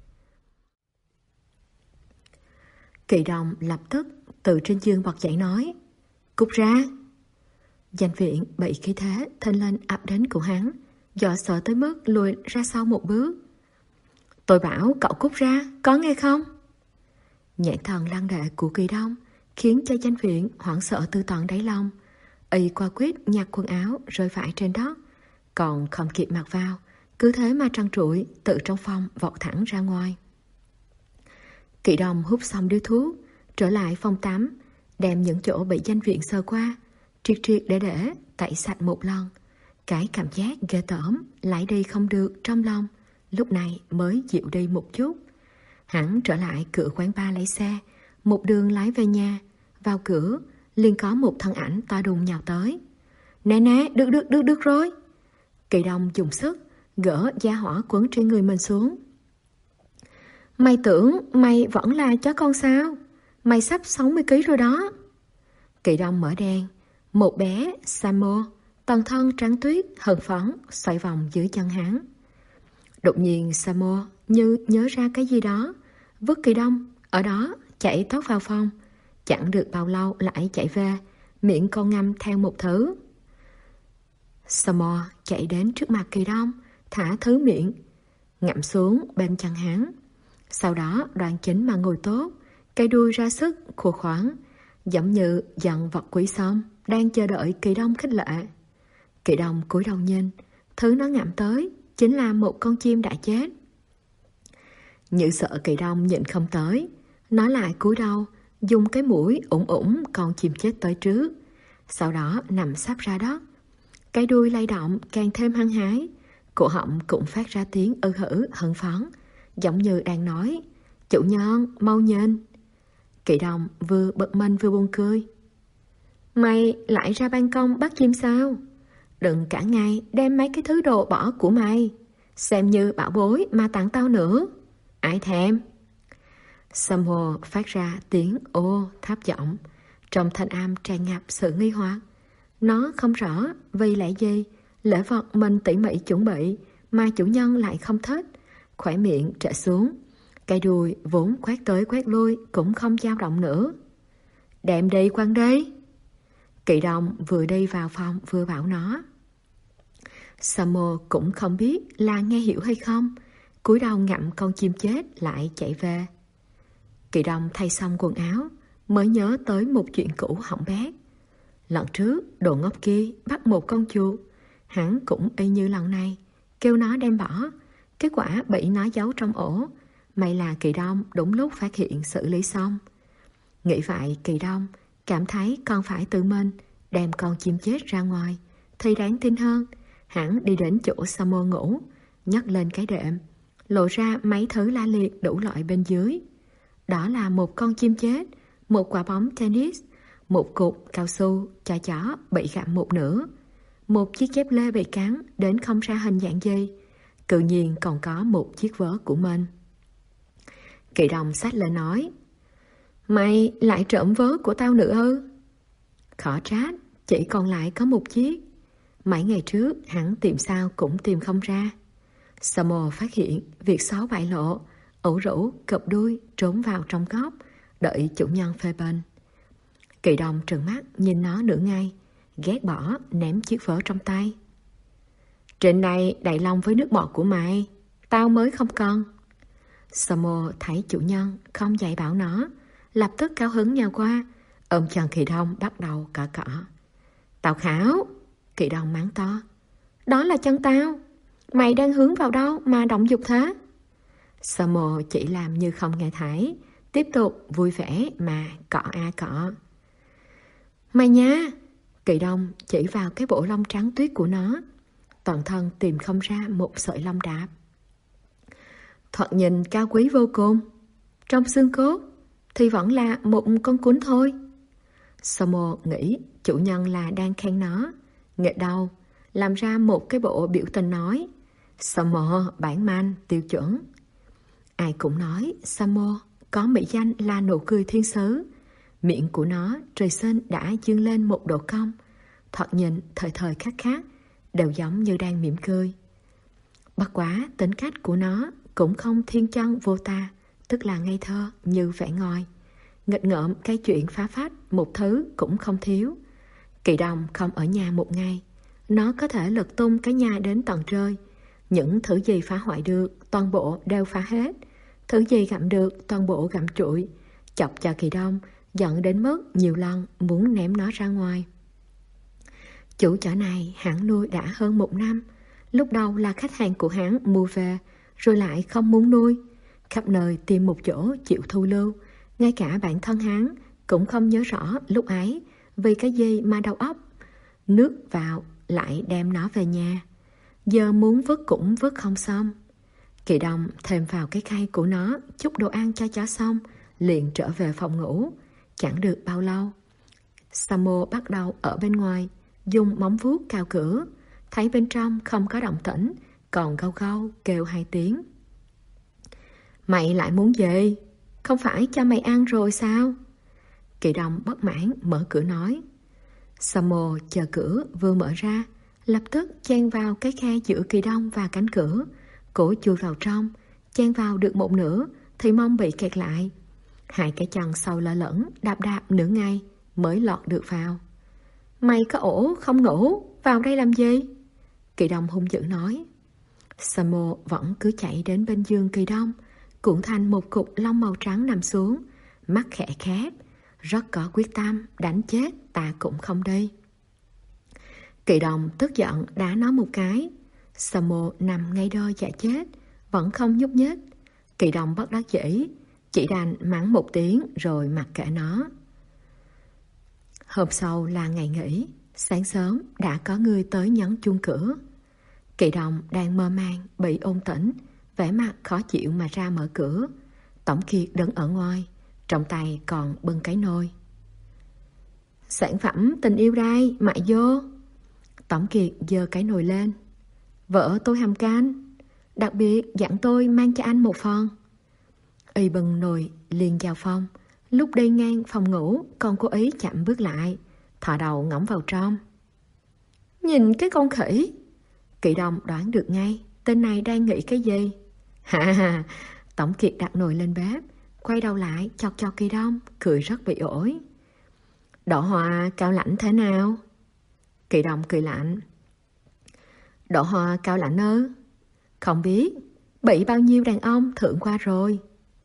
Kỳ Đông lập tức từ trên giường bật dậy nói: "Cút ra!" Dành viện bị khí thế thênh lên ập đến của hắn, dọa sợ tới mức lùi ra sau một bước. "Tôi bảo cậu cút ra, có nghe không?" Nhãn thần lăng đệ của Kỳ Đông khiến cho Dành viện hoảng sợ từ tận đáy lòng. Y qua quyết nhặt quần áo rơi vãi trên đất, còn không kịp mặc vào, cứ thế mà trăn trụi tự trong phòng vọt thẳng ra ngoài. Kỳ Đông hút xong điếu thuốc, trở lại phòng tắm, đem những chỗ bị Dành viện sờ qua triệt triệt để để tẩy sạch một lần. Cái cảm giác ghê tởm lại đi không được trong lòng lúc này mới dịu đi một chút. Hắn trở lại cửa quán bar lấy xe, một đường lái về nhà. Vào cửa liền có một thân ảnh to đùng nhào tới. "Nè nè, được được được được rồi." Kỳ Đông dùng sức gỡ da hỏa quấn trên người mình xuống. "Mày tưởng mày vẫn là chó con sao? Mày sắp sáu mươi ki lô gam rồi đó." Kỳ Đông mở đèn, một bé Samo toàn thân trắng tuyết hờn phấn xoay vòng dưới chân hắn. Đột nhiên Samo như nhớ ra cái gì đó, vứt Kỳ Đông ở đó chạy tóc vào phòng. Chẳng được bao lâu lại chạy về, miệng còn ngâm theo một thứ. Samo chạy đến trước mặt Kỳ Đông, thả thứ miệng, ngậm xuống bên chân hắn. Sau đó đoan chính mà ngồi tốt, cây đuôi ra sức khô khoắn, giống như dần vật quỷ xâm đang chờ đợi Kỳ Đông khích lệ. Kỳ Đông cúi đầu nhìn, thứ nó ngậm tới chính là một con chim đã chết. Như sợ Kỳ Đông nhịn không tới, nó lại cúi đầu dùng cái mũi ủng ủng con chim chết tới trước, sau đó nằm sắp ra đất. Cái đuôi lay động càng thêm hăng hái, cổ họng cũng phát ra tiếng ư hử hưng phấn, giống như đang nói: "Chủ nhân, mau nhìn." Kỳ Đông vừa bực mình vừa buồn cười. "Mày lại ra ban công bắt chim sao? Đừng cả ngày đem mấy cái thứ đồ bỏ của mày xem như bảo bối mà tặng tao nữa. Ai thèm?" Samuel phát ra tiếng ô thấp giọng, trong thanh âm tràn ngập sự nghi hoặc. Nó không rõ vì lẽ gì lễ vật mình tỉ mỉ chuẩn bị mà chủ nhân lại không thích. Khỏe miệng trở xuống, cái đuôi vốn quét tới quét lui cũng không dao động nữa. "Đem đi quăng đi." Kỳ Đông vừa đi vào phòng vừa bảo nó. Samo cũng không biết là nghe hiểu hay không, cúi đầu ngậm con chim chết lại chạy về. Kỳ Đông thay xong quần áo, mới nhớ tới một chuyện cũ hỏng bét. Lần trước, đồ ngốc kia bắt một con chuột, hắn cũng y như lần này, kêu nó đem bỏ, kết quả bị nó giấu trong ổ. May là Kỳ Đông đúng lúc phát hiện xử lý xong. Nghĩ vậy, Kỳ Đông cảm thấy còn phải tự mình đem con chim chết ra ngoài thì đáng tin hơn. Hắn đi đến chỗ Samo ngủ, nhấc lên cái đệm, lộ ra mấy thứ la liệt đủ loại bên dưới. Đó là một con chim chết, một quả bóng tennis, một cục cao su cho chó bị gặm một nửa, một chiếc dép lê bị cắn đến không ra hình dạng gì, tự nhiên còn có một chiếc vớ của mình. Kỳ Đông xách lên nói: Mày lại trộm vớ của tao nữa ư? Khó trách, chỉ còn lại có một chiếc. Mấy ngày trước hắn tìm sao cũng tìm không ra. Samo phát hiện việc xấu bại lộ, ủ rũ cụp đuôi trốn vào trong góc, đợi chủ nhân phê bình. Kỳ Đông trừng mắt nhìn nó nửa ngày, ghét bỏ ném chiếc vớ trong tay. Trên đây đầy lông với nước bọt của mày, tao mới không cần. Samo thấy chủ nhân không dạy bảo nó, lập tức cao hứng nhào qua, ôm chân Kỳ Đông bắt đầu cọ cọ. Tào Khảo! Kỳ Đông mắng to. Đó là chân tao, mày đang hướng vào đâu mà động dục thế? Samo chỉ làm như không nghe thấy, tiếp tục vui vẻ mà cọ a cọ. Mày nha! Kỳ Đông chỉ vào cái bộ lông trắng tuyết của nó, toàn thân tìm không ra một sợi lông đạp. Thoạt nhìn cao quý vô cùng, trong xương cốt thì vẫn là một con cún thôi. Samo nghĩ chủ nhân là đang khen nó, nghệ đâu làm ra một cái bộ biểu tình nói: Samo bản manh tiêu chuẩn. Ai cũng nói Samo có mỹ danh là nụ cười thiên sứ. Miệng của nó trời sinh đã dương lên một độ cong, thoạt nhìn thời thời khắc khắc đều giống như đang mỉm cười. Bất quá tính cách của nó cũng không thiên chân vô tà, tức là ngây thơ như vẻ ngoài. Nghịch ngợm cái chuyện phá phách một thứ cũng không thiếu. Kỳ Đông không ở nhà một ngày, nó có thể lật tung cái nhà đến tận trời. Những thứ gì phá hoại được toàn bộ đều phá hết, thứ gì gặm được toàn bộ gặm trụi, chọc cho Kỳ Đông giận đến mức nhiều lần muốn ném nó ra ngoài. Chủ chợ này hắn nuôi đã hơn một năm, lúc đầu là khách hàng của hắn mua về, rồi lại không muốn nuôi, khắp nơi tìm một chỗ chịu thu lưu. Ngay cả bản thân hắn cũng không nhớ rõ lúc ấy vì cái gì mà đầu óc nước vào lại đem nó về nhà. Giờ muốn vứt cũng vứt không xong. Kỳ Đông thêm vào cái khay của nó chút đồ ăn cho chó xong, liền trở về phòng ngủ. Chẳng được bao lâu, Samo bắt đầu ở bên ngoài dùng móng vuốt cào cửa, thấy bên trong không có động tĩnh, còn gâu gâu kêu hai tiếng. Mày lại muốn gì? Không phải cho mày ăn rồi sao? Kỳ Đông bất mãn mở cửa nói. Samo chờ cửa vừa mở ra, lập tức chen vào cái khe giữa Kỳ Đông và cánh cửa, cổ chui vào trong, chen vào được một nửa thì mông bị kẹt lại. Hai cái chân sau lơ lửng đạp đạp nửa ngày mới lọt được vào. Mày có ổ không ngủ, vào đây làm gì? Kỳ Đông hung dữ nói. Samo vẫn cứ chạy đến bên giường Kỳ Đông, cuộn thành một cục lông màu trắng nằm xuống, mắt khẽ khép, rất có quyết tâm đánh chết ta cũng không đi. Kỳ Đông tức giận đá nó một cái. Samo nằm ngay đơ dạ chết, vẫn không nhúc nhích. Kỳ Đông bất đắc dĩ, chỉ đành mắng một tiếng rồi mặc kệ nó. Hôm sau là ngày nghỉ, sáng sớm đã có người tới nhấn chuông cửa. Kỳ Đông đang mơ màng bị ôn tỉnh, vẻ mặt khó chịu mà ra mở cửa. Tổng Kiệt đứng ở ngoài, trong tay còn bưng cái nồi. Sản phẩm tình yêu đây, mại vô. Tổng Kiệt giơ cái nồi lên. Vợ tôi hầm canh, đặc biệt dặn tôi mang cho anh một phần. Y bưng nồi liền vào phòng, lúc đi ngang phòng ngủ còn cố ý chậm bước lại, thò đầu ngóng vào trong. Nhìn cái con khỉ. Kỳ Đông đoán được ngay tên này đang nghĩ cái gì. Ha ha. Tổng Kiệt đặt nồi lên bếp, quay đầu lại chọc chọc Kỳ Đông, cười rất bị ổi. Đậu hòa cao lãnh thế nào? Kỳ Đông cười lạnh. Đỗ Hoa cao lãnh ơ? Không biết, bị bao nhiêu đàn ông thượng qua rồi.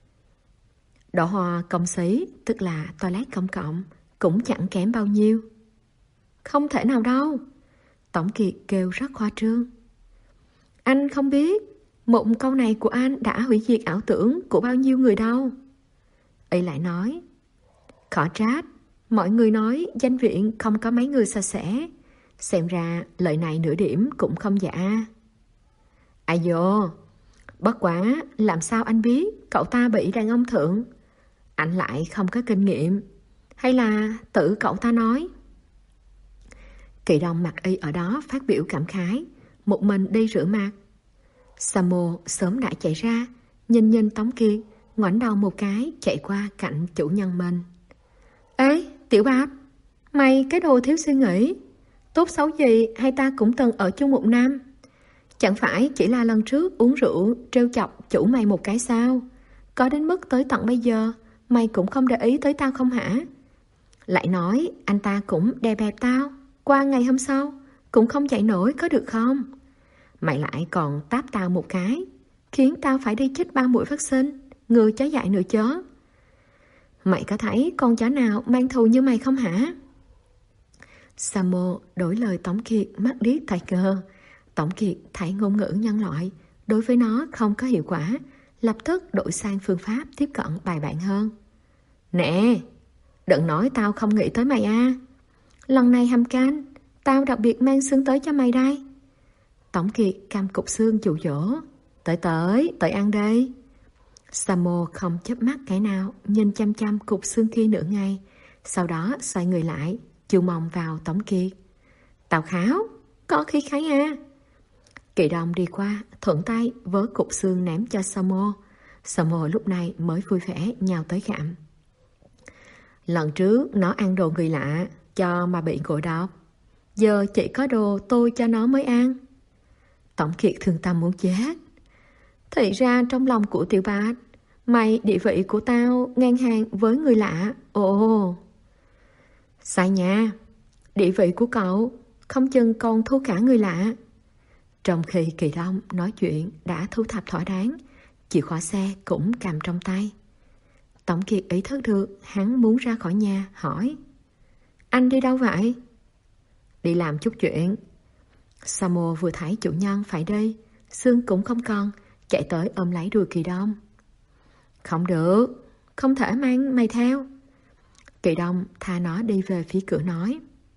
Đỗ Hoa công xí, tức là toilet công cộng, cũng chẳng kém bao nhiêu. Không thể nào đâu. Tổng Kiệt kêu rất khoa trương. Anh không biết, một câu này của anh đã hủy diệt ảo tưởng của bao nhiêu người đâu. Y lại nói, khó trách, mọi người nói danh viện không có mấy người sạch sẽ. Xem ra lời này nửa điểm cũng không giả. Ai dồ, bất quá làm sao anh biết cậu ta bị đàn ông thượng? Anh lại không có kinh nghiệm. Hay là tự cậu ta nói? Kỳ Đông mặc y ở đó phát biểu cảm khái, một mình đi rửa mặt. Samo sớm đã chạy ra, nhìn nhìn Tống Kiệt, ngoảnh đầu một cái chạy qua cạnh chủ nhân mình. Ê, Tiểu Bạch, mày cái đồ thiếu suy nghĩ. Tốt xấu gì hai ta cũng từng ở chung một năm. Chẳng phải chỉ là lần trước uống rượu trêu chọc chủ mày một cái sao? Có đến mức tới tận bây giờ mày cũng không để ý tới tao không hả? Lại nói anh ta cũng đè bẹp tao, qua ngày hôm sau cũng không chạy nổi có được không? Mày lại còn táp tao một cái, khiến tao phải đi chích ba mũi vaccine, người chó dại nữa chớ. Mày có thấy con chó nào mang thù như mày không hả? Samo đổi lời Tống Kiệt mắt điếc tai ngơ. Tống Kiệt thấy ngôn ngữ nhân loại đối với nó không có hiệu quả, lập tức đổi sang phương pháp tiếp cận bài bản hơn. Nè, đừng nói tao không nghĩ tới mày à. Lần này hầm canh, tao đặc biệt mang xương tới cho mày đây. Tống Kiệt cầm cục xương dụ dỗ. Tới tới, tới ăn đây. Samo không chớp mắt cái nào, nhìn chăm chăm cục xương kia nửa ngày, sau đó xoay người lại, chiều mong vào Tống Kiệt. Tào Kháo, có khí khái à? Kỳ Đông đi qua, thuận tay vớ cục xương ném cho Samo. Samo lúc này mới vui vẻ nhào tới gặm. Lần trước nó ăn đồ người lạ, cho mà bị ngộ độc. Giờ chỉ có đồ tôi cho nó mới ăn. Tổng Kiệt thương tâm muốn chết. Thì ra trong lòng của Tiểu Bạch, mày địa vị của tao ngang hàng với người lạ. Ồ, sai nha. Địa vị của cậu không chừng còn thua cả người lạ. Trong khi Kỳ Đông nói chuyện đã thu thập thỏa đáng, chìa khóa xe cũng cầm trong tay. Tổng Kiệt ý thức được hắn muốn ra khỏi nhà, hỏi: Anh đi đâu vậy? Đi làm chút chuyện. Samo vừa thấy chủ nhân phải đi, xương cũng không còn, chạy tới ôm lấy đùi Kỳ Đông. Không được, không thể mang mày theo. Kỳ Đông tha nó đi về phía cửa nói: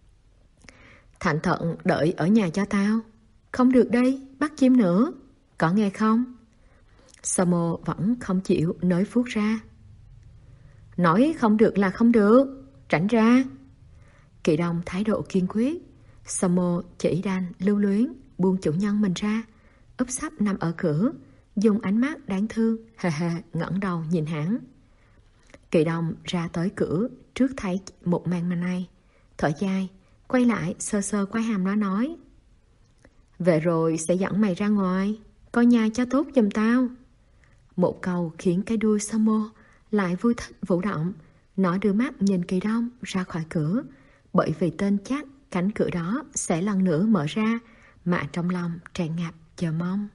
Thành thận đợi ở nhà cho tao. Không được đi, bắt chim nữa. Có nghe không? Samo vẫn không chịu nới vuốt ra. Nói không được là không được, tránh ra. Kỳ Đông thái độ kiên quyết. Samo chỉ đành lưu luyến buông chủ nhân mình ra, úp sấp nằm ở cửa, dùng ánh mắt đáng thương hề hề ngẩng đầu nhìn hắn. Kỳ Đông ra tới cửa trước thấy một màn mà này, thở dài, quay lại sơ sơ quay hàm nó nói: Về rồi sẽ dẫn mày ra ngoài, coi nhà cho tốt giùm tao. Một câu khiến cái đuôi Samo lại vui thích vũ động. Nó đưa mắt nhìn Kỳ Đông ra khỏi cửa, bởi vì tên chắc cánh cửa đó sẽ lần nữa mở ra, mà trong lòng tràn ngập chờ mong.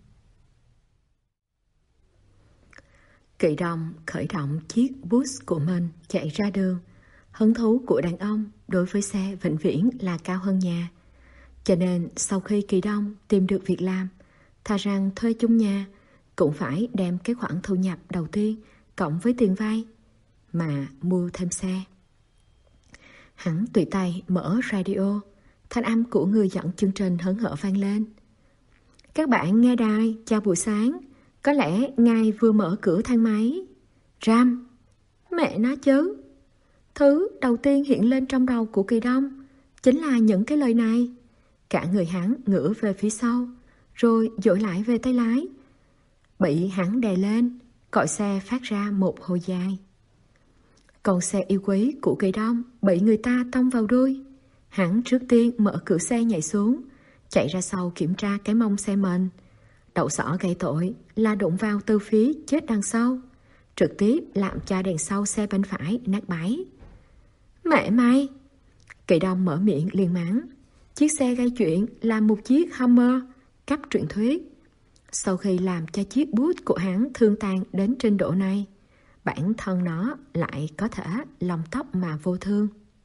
Kỳ Đông khởi động chiếc bus của mình chạy ra đường. Hứng thú của đàn ông đối với xe vĩnh viễn là cao hơn nhà. Cho nên sau khi Kỳ Đông tìm được việc làm, thà rằng thuê chung nhà, cũng phải đem cái khoản thu nhập đầu tiên cộng với tiền vay mà mua thêm xe. Hắn tùy tay mở radio, thanh âm của người dẫn chương trình hớn hở vang lên. Các bạn nghe đài, chào buổi sáng. Có lẽ ngài vừa mở cửa thang máy. Ram, mẹ nó chứ. Thứ đầu tiên hiện lên trong đầu của Kỳ Đông chính là những cái lời này. Cả người hắn ngửa về phía sau, rồi dội lại về tay lái. Bị hắn đè lên, còi xe phát ra một hồi dài. Con xe yêu quý của Kỳ Đông bị người ta tông vào đuôi. Hắn trước tiên mở cửa xe nhảy xuống, chạy ra sau kiểm tra cái mông xe mình. Đậu xỏ gây tội là đụng vào từ phía chết đằng sau, trực tiếp làm cho đèn sau xe bên phải nát bấy. Mẹ mày! Kỳ Đông mở miệng liền mắng. Chiếc xe gây chuyện là một chiếc Hummer, cấp truyện thuyết. Sau khi làm cho chiếc bút của hắn thương tàn đến trình độ này, bản thân nó lại có thể lông tóc mà vô thương.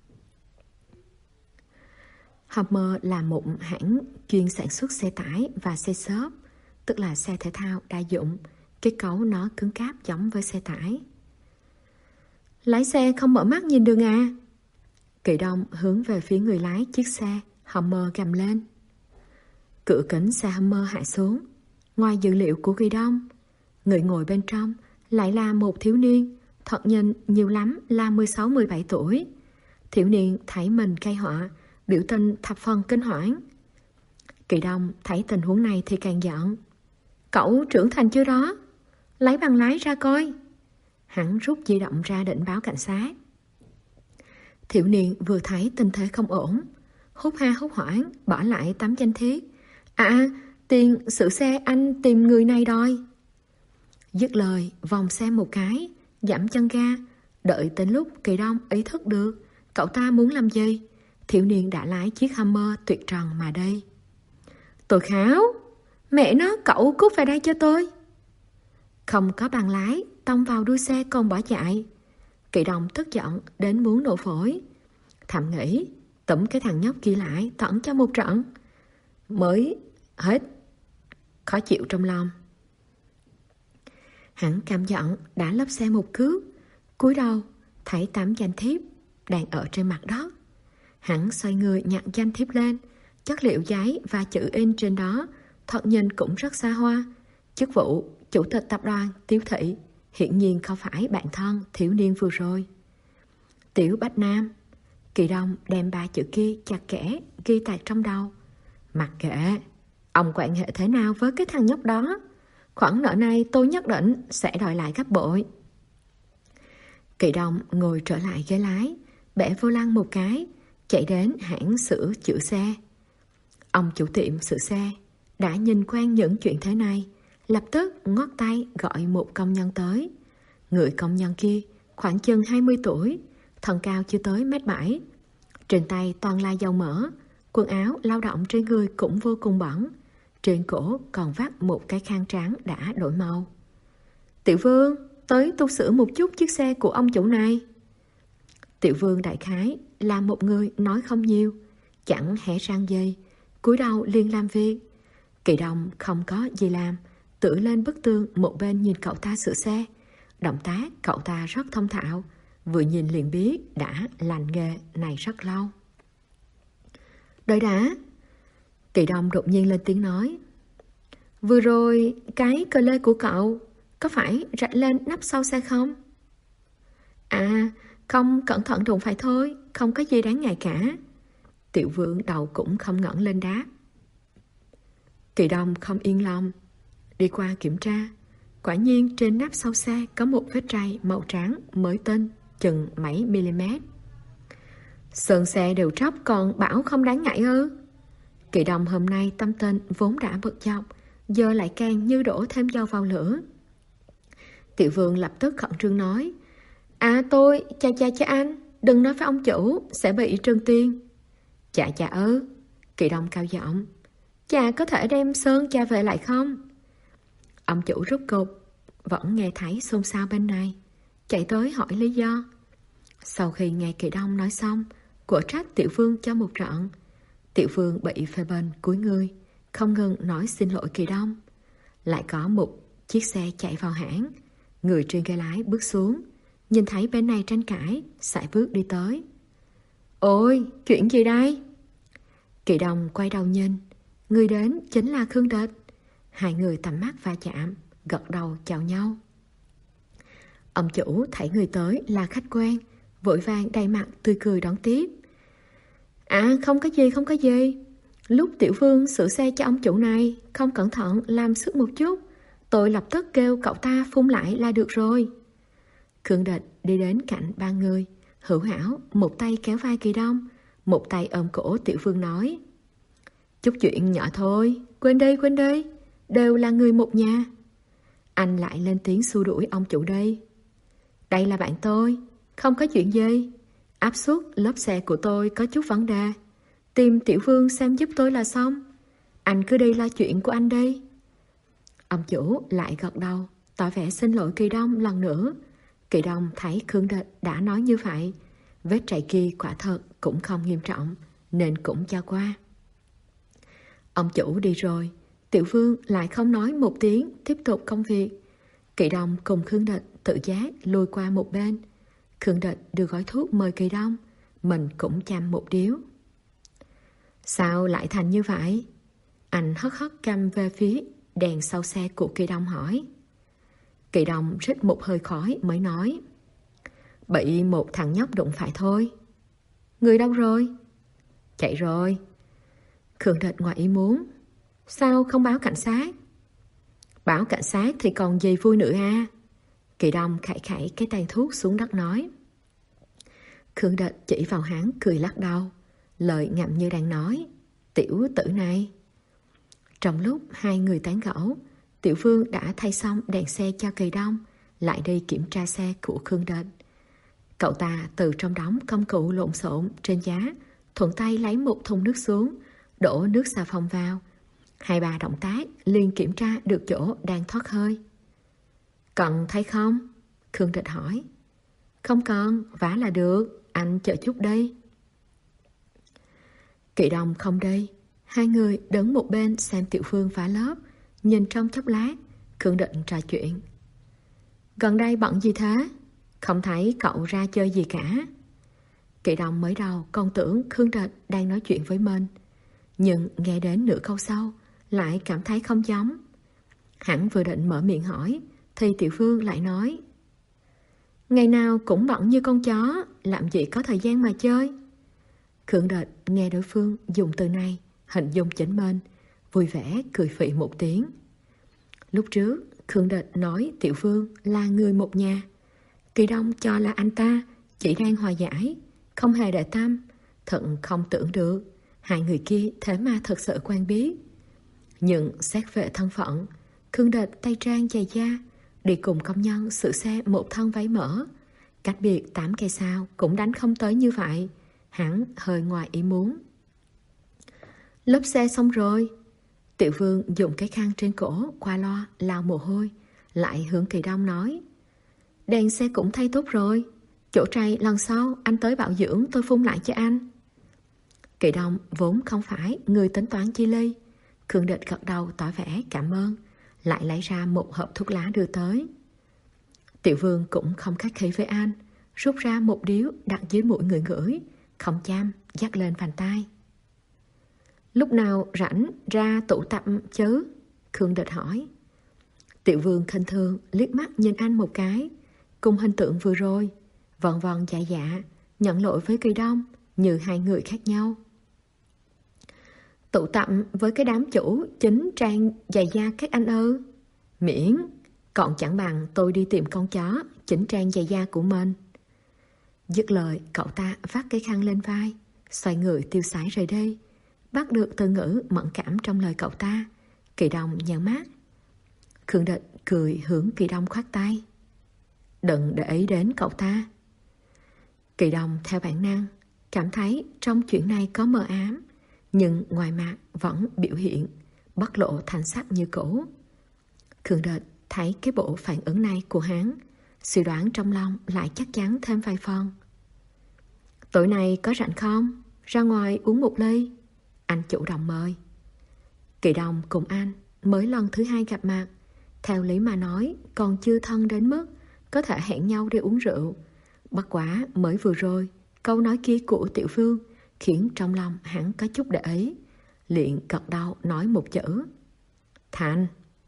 Hummer là một hãng chuyên sản xuất xe tải và xe xốp, tức là xe thể thao đa dụng. Kết cấu nó cứng cáp giống với xe tải. Lái xe không mở mắt nhìn đường à? Kỳ Đông hướng về phía người lái chiếc xe Hummer gầm lên. Cửa kính xe Hummer hạ xuống. Ngoài dữ liệu của Kỳ Đông, người ngồi bên trong lại là một thiếu niên, thoạt nhìn nhiều lắm là mười sáu mười bảy tuổi. Thiếu niên thấy mình gây họa, biểu tình thập phần kinh hoảng. Kỳ Đông thấy tình huống này thì càng giận. Cậu trưởng thành chưa đó? Lấy bằng lái ra coi. Hắn rút di động ra định báo cảnh sát. Thiếu niên vừa thấy tình thế không ổn, hốt ha hốt hoảng bỏ lại tấm danh thiếp. À, tiền sửa xe anh tìm người này đòi. Dứt lời vòng xe một cái, giảm chân ga. Đợi đến lúc Kỳ Đông ý thức được cậu ta muốn làm gì, thiếu niên đã lái chiếc Hummer tuyệt trần mà đi. Tôi kháo, mẹ nó, cậu cút về đây cho tôi. Không có bằng lái, tông vào đuôi xe còn bỏ chạy. Kỳ Đông tức giận đến muốn nổ phổi. Thầm nghĩ, tụm cái thằng nhóc kia lại tận cho một trận mới hết khó chịu trong lòng. Hắn căm giận đã lốp xe một cước, cúi đầu thấy tấm danh thiếp đang ở trên mặt đất. Hắn xoay người nhặt danh thiếp lên. Chất liệu giấy và chữ in trên đó thoạt nhìn cũng rất xa hoa. Chức vụ chủ tịch tập đoàn Tiếu Thị hiển nhiên không phải bạn thân thiếu niên vừa rồi. Tiểu Bách Nam. Kỳ Đông đem ba chữ kia chặt kẽ ghi tại trong đầu. Mặc kệ ông quan hệ thế nào với cái thằng nhóc đó, khoản nợ này tôi nhất định sẽ đòi lại gấp bội. Kỳ Đông ngồi trở lại ghế lái, bẻ vô lăng một cái, chạy đến hãng sửa chữa xe. Ông chủ tiệm sửa xe đã nhìn quen những chuyện thế này, lập tức ngoắc tay gọi một công nhân tới. Người công nhân kia khoảng chừng hai mươi tuổi, thân cao chưa tới mét bảy. Trên tay toàn là dầu mỡ, quần áo lao động trên người cũng vô cùng bẩn. Trên cổ còn vắt một cái khăn trắng đã đổi màu. Tiểu Vương, tới tu sửa một chút chiếc xe của ông chủ này. Tiểu Vương đại khái là một người nói không nhiều, chẳng hé răng gì, cúi đầu liền làm việc. Kỳ Đông không có gì làm, tựa lên bức tường một bên nhìn cậu ta sửa xe. Động tác cậu ta rất thông thạo, vừa nhìn liền biết đã lành nghề này rất lâu. Đợi đã. Kỳ Đông đột nhiên lên tiếng nói. Vừa rồi cái cờ lê của cậu có phải rạch lên nắp sau xe không? À, không cẩn thận đụng phải thôi, không có gì đáng ngại cả. Tiểu Vương đầu cũng không ngẩng lên đáp. Kỳ Đông không yên lòng, đi qua kiểm tra. Quả nhiên trên nắp sau xe có một vết trầy màu trắng mới tinh, chừng mấy mm. Sơn xe đều tróc còn bảo không đáng ngại ư? Kỳ Đông hôm nay tâm tình vốn đã bực dọc, giờ lại càng như đổ thêm dầu vào lửa. Tiểu Vương lập tức khẩn trương nói. À tôi, chà chà cha anh, đừng nói với ông chủ, sẽ bị trừng tiền. Chà chà ư? Kỳ Đông cao giọng. Chà có thể đem sơn cha về lại không? Ông chủ rút cục vẫn nghe thấy xôn xao bên này, chạy tới hỏi lý do. Sau khi nghe Kỳ Đông nói xong, của trách Tiểu Vương cho một trận. Tiểu Vương bị phê bình cúi người, không ngừng nói xin lỗi Kỳ Đông. Lại có một chiếc xe chạy vào hãng. Người trên ghế lái bước xuống, nhìn thấy bên này tranh cãi, sải bước đi tới. Ôi, chuyện gì đây? Kỳ Đông quay đầu nhìn, người đến chính là Khương Địch. Hai người tầm mắt va chạm, gật đầu chào nhau. Ông chủ thấy người tới là khách quen, vội vàng đầy mặt tươi cười đón tiếp. À không có gì, không có gì. Lúc Tiểu Vương sửa xe cho ông chủ này, không cẩn thận làm sức một chút, tôi lập tức kêu cậu ta phun lại là được rồi. Khương Địch đi đến cạnh ba người, hữu hảo một tay kéo vai Kỳ Đông, một tay ôm cổ Tiểu Vương nói. Chút chuyện nhỏ thôi, quên đi, quên đi, đều là người một nhà. Anh lại lên tiếng xua đuổi ông chủ đây. Đây là bạn tôi, không có chuyện gì. Áp suất lớp xe của tôi có chút vấn đề, tìm Tiểu Vương xem giúp tôi là xong. Anh cứ đi lo chuyện của anh đi. Ông chủ lại gật đầu, tỏ vẻ xin lỗi Kỳ Đông lần nữa. Kỳ Đông thấy Khương Địch đã nói như vậy, vết trầy kia quả thật cũng không nghiêm trọng, nên cũng cho qua. Ông chủ đi rồi, Tiểu Vương lại không nói một tiếng, tiếp tục công việc. Kỳ Đông cùng Khương Địch tự giác lùi qua một bên. Khương Địch đưa gói thuốc mời Kỳ Đông, mình cũng chăm một điếu. Sao lại thành như vậy? Anh hất hất cằm về phía đèn sau xe của Kỳ Đông hỏi. Kỳ Đông rít một hơi khói mới nói. Bị một thằng nhóc đụng phải thôi. Người đâu rồi? Chạy rồi. Khương Địch ngoài ý muốn. Sao không báo cảnh sát? Báo cảnh sát thì còn gì vui nữa à? Kỳ Đông khải khải cái tay thuốc xuống đất nói. Khương Địch chỉ vào hắn cười lắc đầu, lời ngậm như đang nói. Tiểu tử này. Trong lúc hai người tán gẫu, Tiểu Vương đã thay xong đèn xe cho Kỳ Đông, lại đi kiểm tra xe của Khương Địch. Cậu ta từ trong đống công cụ lộn xộn trên giá, thuận tay lấy một thùng nước xuống, đổ nước xà phòng vào. Hai ba động tác liền kiểm tra được chỗ đang thoát hơi. Cần thấy không? Khương Địch hỏi. Không cần, vả là được, anh chờ chút đi. Kỳ Đông không đi. Hai người đứng một bên xem Tiểu Vương vả lớp, nhìn trong chốc lát, Khương Địch trò chuyện. Gần đây bận gì thế? Không thấy cậu ra chơi gì cả. Kỳ Đông mới đầu còn tưởng Khương Địch đang nói chuyện với mình, nhưng nghe đến nửa câu sau lại cảm thấy không giống. Hắn vừa định mở miệng hỏi thì Tiểu Vương lại nói. Ngày nào cũng bận như con chó, làm gì có thời gian mà chơi. Khương Địch nghe đối phương dùng từ này hình dung chính mình, vui vẻ cười phị một tiếng. Lúc trước Khương Địch nói Tiểu Vương là người một nhà, Kỳ Đông cho là anh ta chỉ đang hòa giải, không hề để tâm, thận không tưởng được hai người kia thế mà thật sự quen biết. Nhưng xét về thân phận, Khương Địch tay trang giày da, đi cùng công nhân sửa xe một thân váy mỡ, cách biệt tám cây sao cũng đánh không tới như vậy. Hắn hơi ngoài ý muốn. Lốp xe xong rồi. Tiểu Vương dùng cái khăn trên cổ qua loa lau mồ hôi, lại hướng Kỳ Đông nói. Đèn xe cũng thay tốt rồi, chỗ trầy lần sau anh tới bảo dưỡng tôi phun lại cho anh. Kỳ Đông vốn không phải người tính toán chi ly. Khương Địch gật đầu tỏ vẻ cảm ơn, lại lấy ra một hộp thuốc lá đưa tới. Tiểu Vương cũng không khách khí với anh, rút ra một điếu đặt dưới mũi người ngửi, không chăm dắt lên vành tay. Lúc nào rảnh ra tụ tập chứ? Khương Địch hỏi. Tiểu Vương khinh thường liếc mắt nhìn anh một cái, cùng hình tượng vừa rồi, vòn vòn dạ dạ, nhận lỗi với Kỳ Đông như hai người khác nhau. Tụ tập với cái đám chủ chính trang giày da các anh ư? Miễn, còn chẳng bằng tôi đi tìm con chó chỉnh trang giày da của mình. Dứt lời, cậu ta vắt cái khăn lên vai, xoay người tiêu sái rời đi. Bắt được từ ngữ mẫn cảm trong lời cậu ta, Kỳ Đông nhăn mắt. Khương Địch cười hướng Kỳ Đông khoát tay. Đừng để ý đến cậu ta. Kỳ Đông theo bản năng cảm thấy trong chuyện này có mờ ám, nhưng ngoài mặt vẫn biểu hiện bất lộ thành sắc như cũ. Khương Địch thấy cái bộ phản ứng này của hắn, suy đoán trong lòng lại chắc chắn thêm vài phần. Tối nay có rảnh không? Ra ngoài uống một ly. Anh chủ động mời. Kỳ Đông cùng anh mới lần thứ hai gặp mặt, theo lý mà nói còn chưa thân đến mức có thể hẹn nhau đi uống rượu. Bất quá mới vừa rồi câu nói kia của Tiểu Vương khiến trong lòng hắn có chút để ý, liền gật đầu nói một chữ. Thành.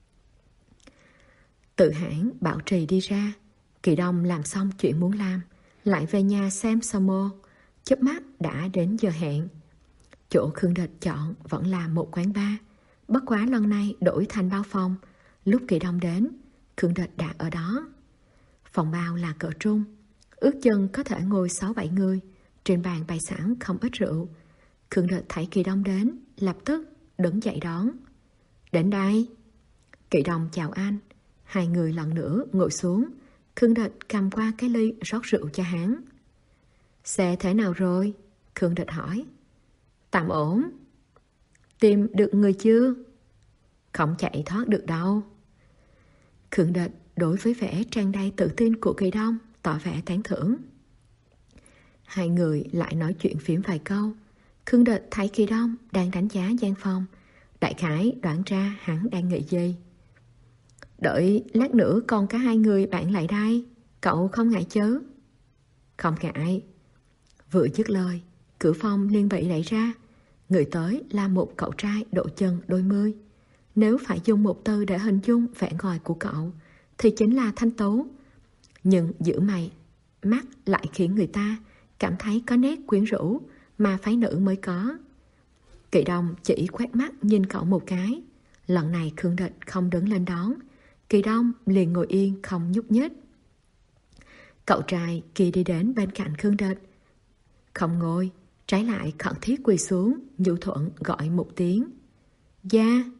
Từ hãng bảo trì đi ra, Kỳ Đông làm xong chuyện muốn làm, lại về nhà xem Somo, chớp mắt đã đến giờ hẹn. Chỗ Khương Địch chọn vẫn là một quán bar, bất quá lần này đổi thành bao phòng. Lúc Kỳ Đông đến, Khương Địch đã ở đó. Phòng bao là cỡ trung, ước chừng có thể ngồi sáu bảy người, trên bàn bày sẵn không ít rượu. Khương Địch thấy Kỳ Đông đến, lập tức đứng dậy đón. Đến đây. Kỳ Đông chào anh. Hai người lần nữa ngồi xuống. Khương Địch cầm qua cái ly rót rượu cho hắn. Xe thế nào rồi? Khương Địch hỏi. Tạm ổn. Tìm được người chưa? Không chạy thoát được đâu. Khương Địch đối với vẻ tràn đầy tự tin của Kỳ Đông tỏ vẻ tán thưởng. Hai người lại nói chuyện phím vài câu. Khương Địch thấy Kỳ Đông đang đánh giá gian phòng, đại khái đoán ra hắn đang nghĩ gì. Đợi lát nữa còn cả hai người bạn lại đây, cậu không ngại chớ? Không ngại. Vừa dứt lời, cửa phòng liền bị đẩy ra. Người tới là một cậu trai độ chừng đôi mươi. Nếu phải dùng một từ để hình dung vẻ ngoài của cậu thì chính là thanh tú. Nhưng giữa mày mắt lại khiến người ta cảm thấy có nét quyến rũ mà phái nữ mới có. Kỳ Đông chỉ quét mắt nhìn cậu một cái. Lần này Khương Địch không đứng lên đón, Kỳ Đông liền ngồi yên không nhúc nhích. Cậu trai kia đi đến bên cạnh Khương Địch, không ngồi, trái lại khẩn thiết quỳ xuống, nhu thuận gọi một tiếng. Gia.